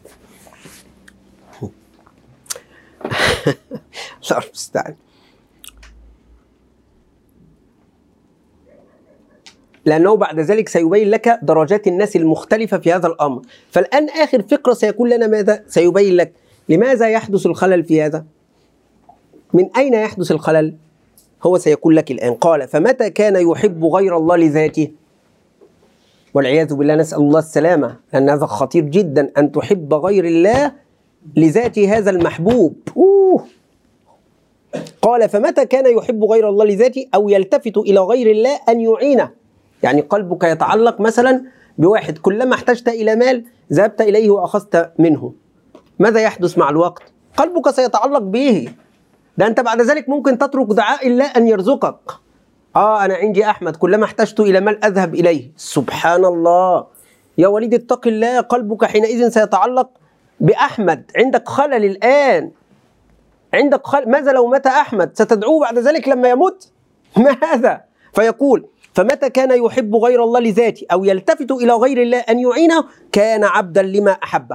الله المستعان. لأنه بعد ذلك سيبين لك درجات الناس المختلفة في هذا الأمر. فالآن آخر فقرة سيكون لنا ماذا؟ سيبين لك لماذا يحدث الخلل في هذا؟ من أين يحدث الخلل؟ هو سيقول لك الآن. قال: فمتى كان يحب غير الله لذاته؟ والعياذ بالله، نسأل الله السلامة، لأن هذا خطير جدا أن تحب غير الله لذات هذا المحبوب. أوه. قال: فمتى كان يحب غير الله لذاته أو يلتفت إلى غير الله أن يعينه. يعني قلبك يتعلق مثلا بواحد، كلما احتجت إلى مال ذهبت إليه وأخذت منه، ماذا يحدث مع الوقت؟ قلبك سيتعلق به. ده أنت بعد ذلك ممكن تترك دعاء الله أن يرزقك. آه أنا عندي أحمد، كلما احتجت إلى مال أذهب إليه. سبحان الله يا وليد، اتق الله، قلبك حينئذ سيتعلق بأحمد. عندك خلل الآن، عندك خلل. ماذا لو مات أحمد؟ ستدعوه بعد ذلك لما يموت؟ ماذا؟ فيقول: فمتى كان يحب غير الله لذاته أو يلتفت إلى غير الله أن يعينه كان عبدا لما أحبه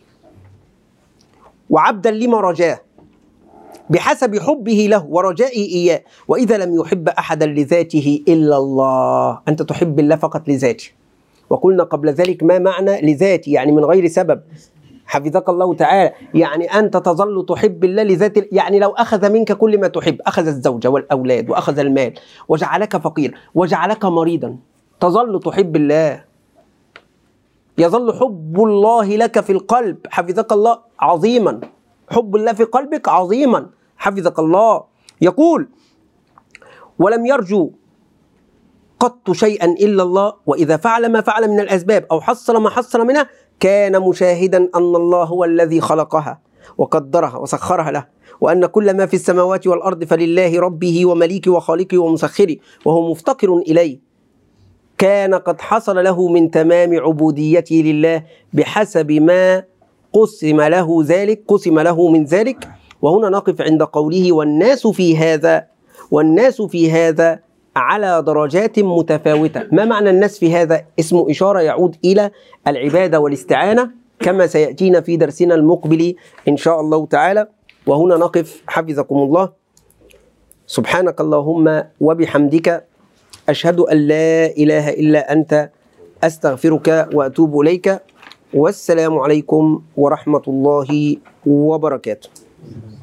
وعبدا لما رجاه بحسب حبه له ورجائه إياه. وإذا لم يحب أحدا لذاته إلا الله، أنت تحب الله فقط لذاته. وقلنا قبل ذلك ما معنى لذاته، يعني من غير سبب. حفظك الله تعالى، يعني أنت تظل تحب الله لذاته. يعني لو أخذ منك كل ما تحب، أخذ الزوجة والأولاد وأخذ المال وجعلك فقير وجعلك مريضا، تظل تحب الله. يظل حب الله لك في القلب حفظك الله عظيما، حب الله في قلبك عظيما حفظك الله. يقول: ولم يرجو قط شيئا إلا الله، وإذا فعل ما فعل من الأسباب أو حصل ما حصل منها كان مشاهدا أن الله هو الذي خلقها وقدرها وسخرها له، وأن كل ما في السماوات والأرض فلله ربه ومليكه وخالقه ومسخره وهو مفتقر إليه. كان قد حصل له من تمام عبوديته لله بحسب ما قسم له ذلك قسم له من ذلك. وهنا نقف عند قوله: والناس في هذا والناس في هذا على درجات متفاوتة. ما معنى الناس في هذا؟ اسم إشارة يعود إلى العبادة والاستعانة كما سيأتينا في درسنا المقبل إن شاء الله تعالى. وهنا نقف حفظكم الله. سبحانك اللهم وبحمدك، أشهد أن لا إله إلا أنت، أستغفرك وأتوب إليك. والسلام عليكم ورحمة الله وبركاته.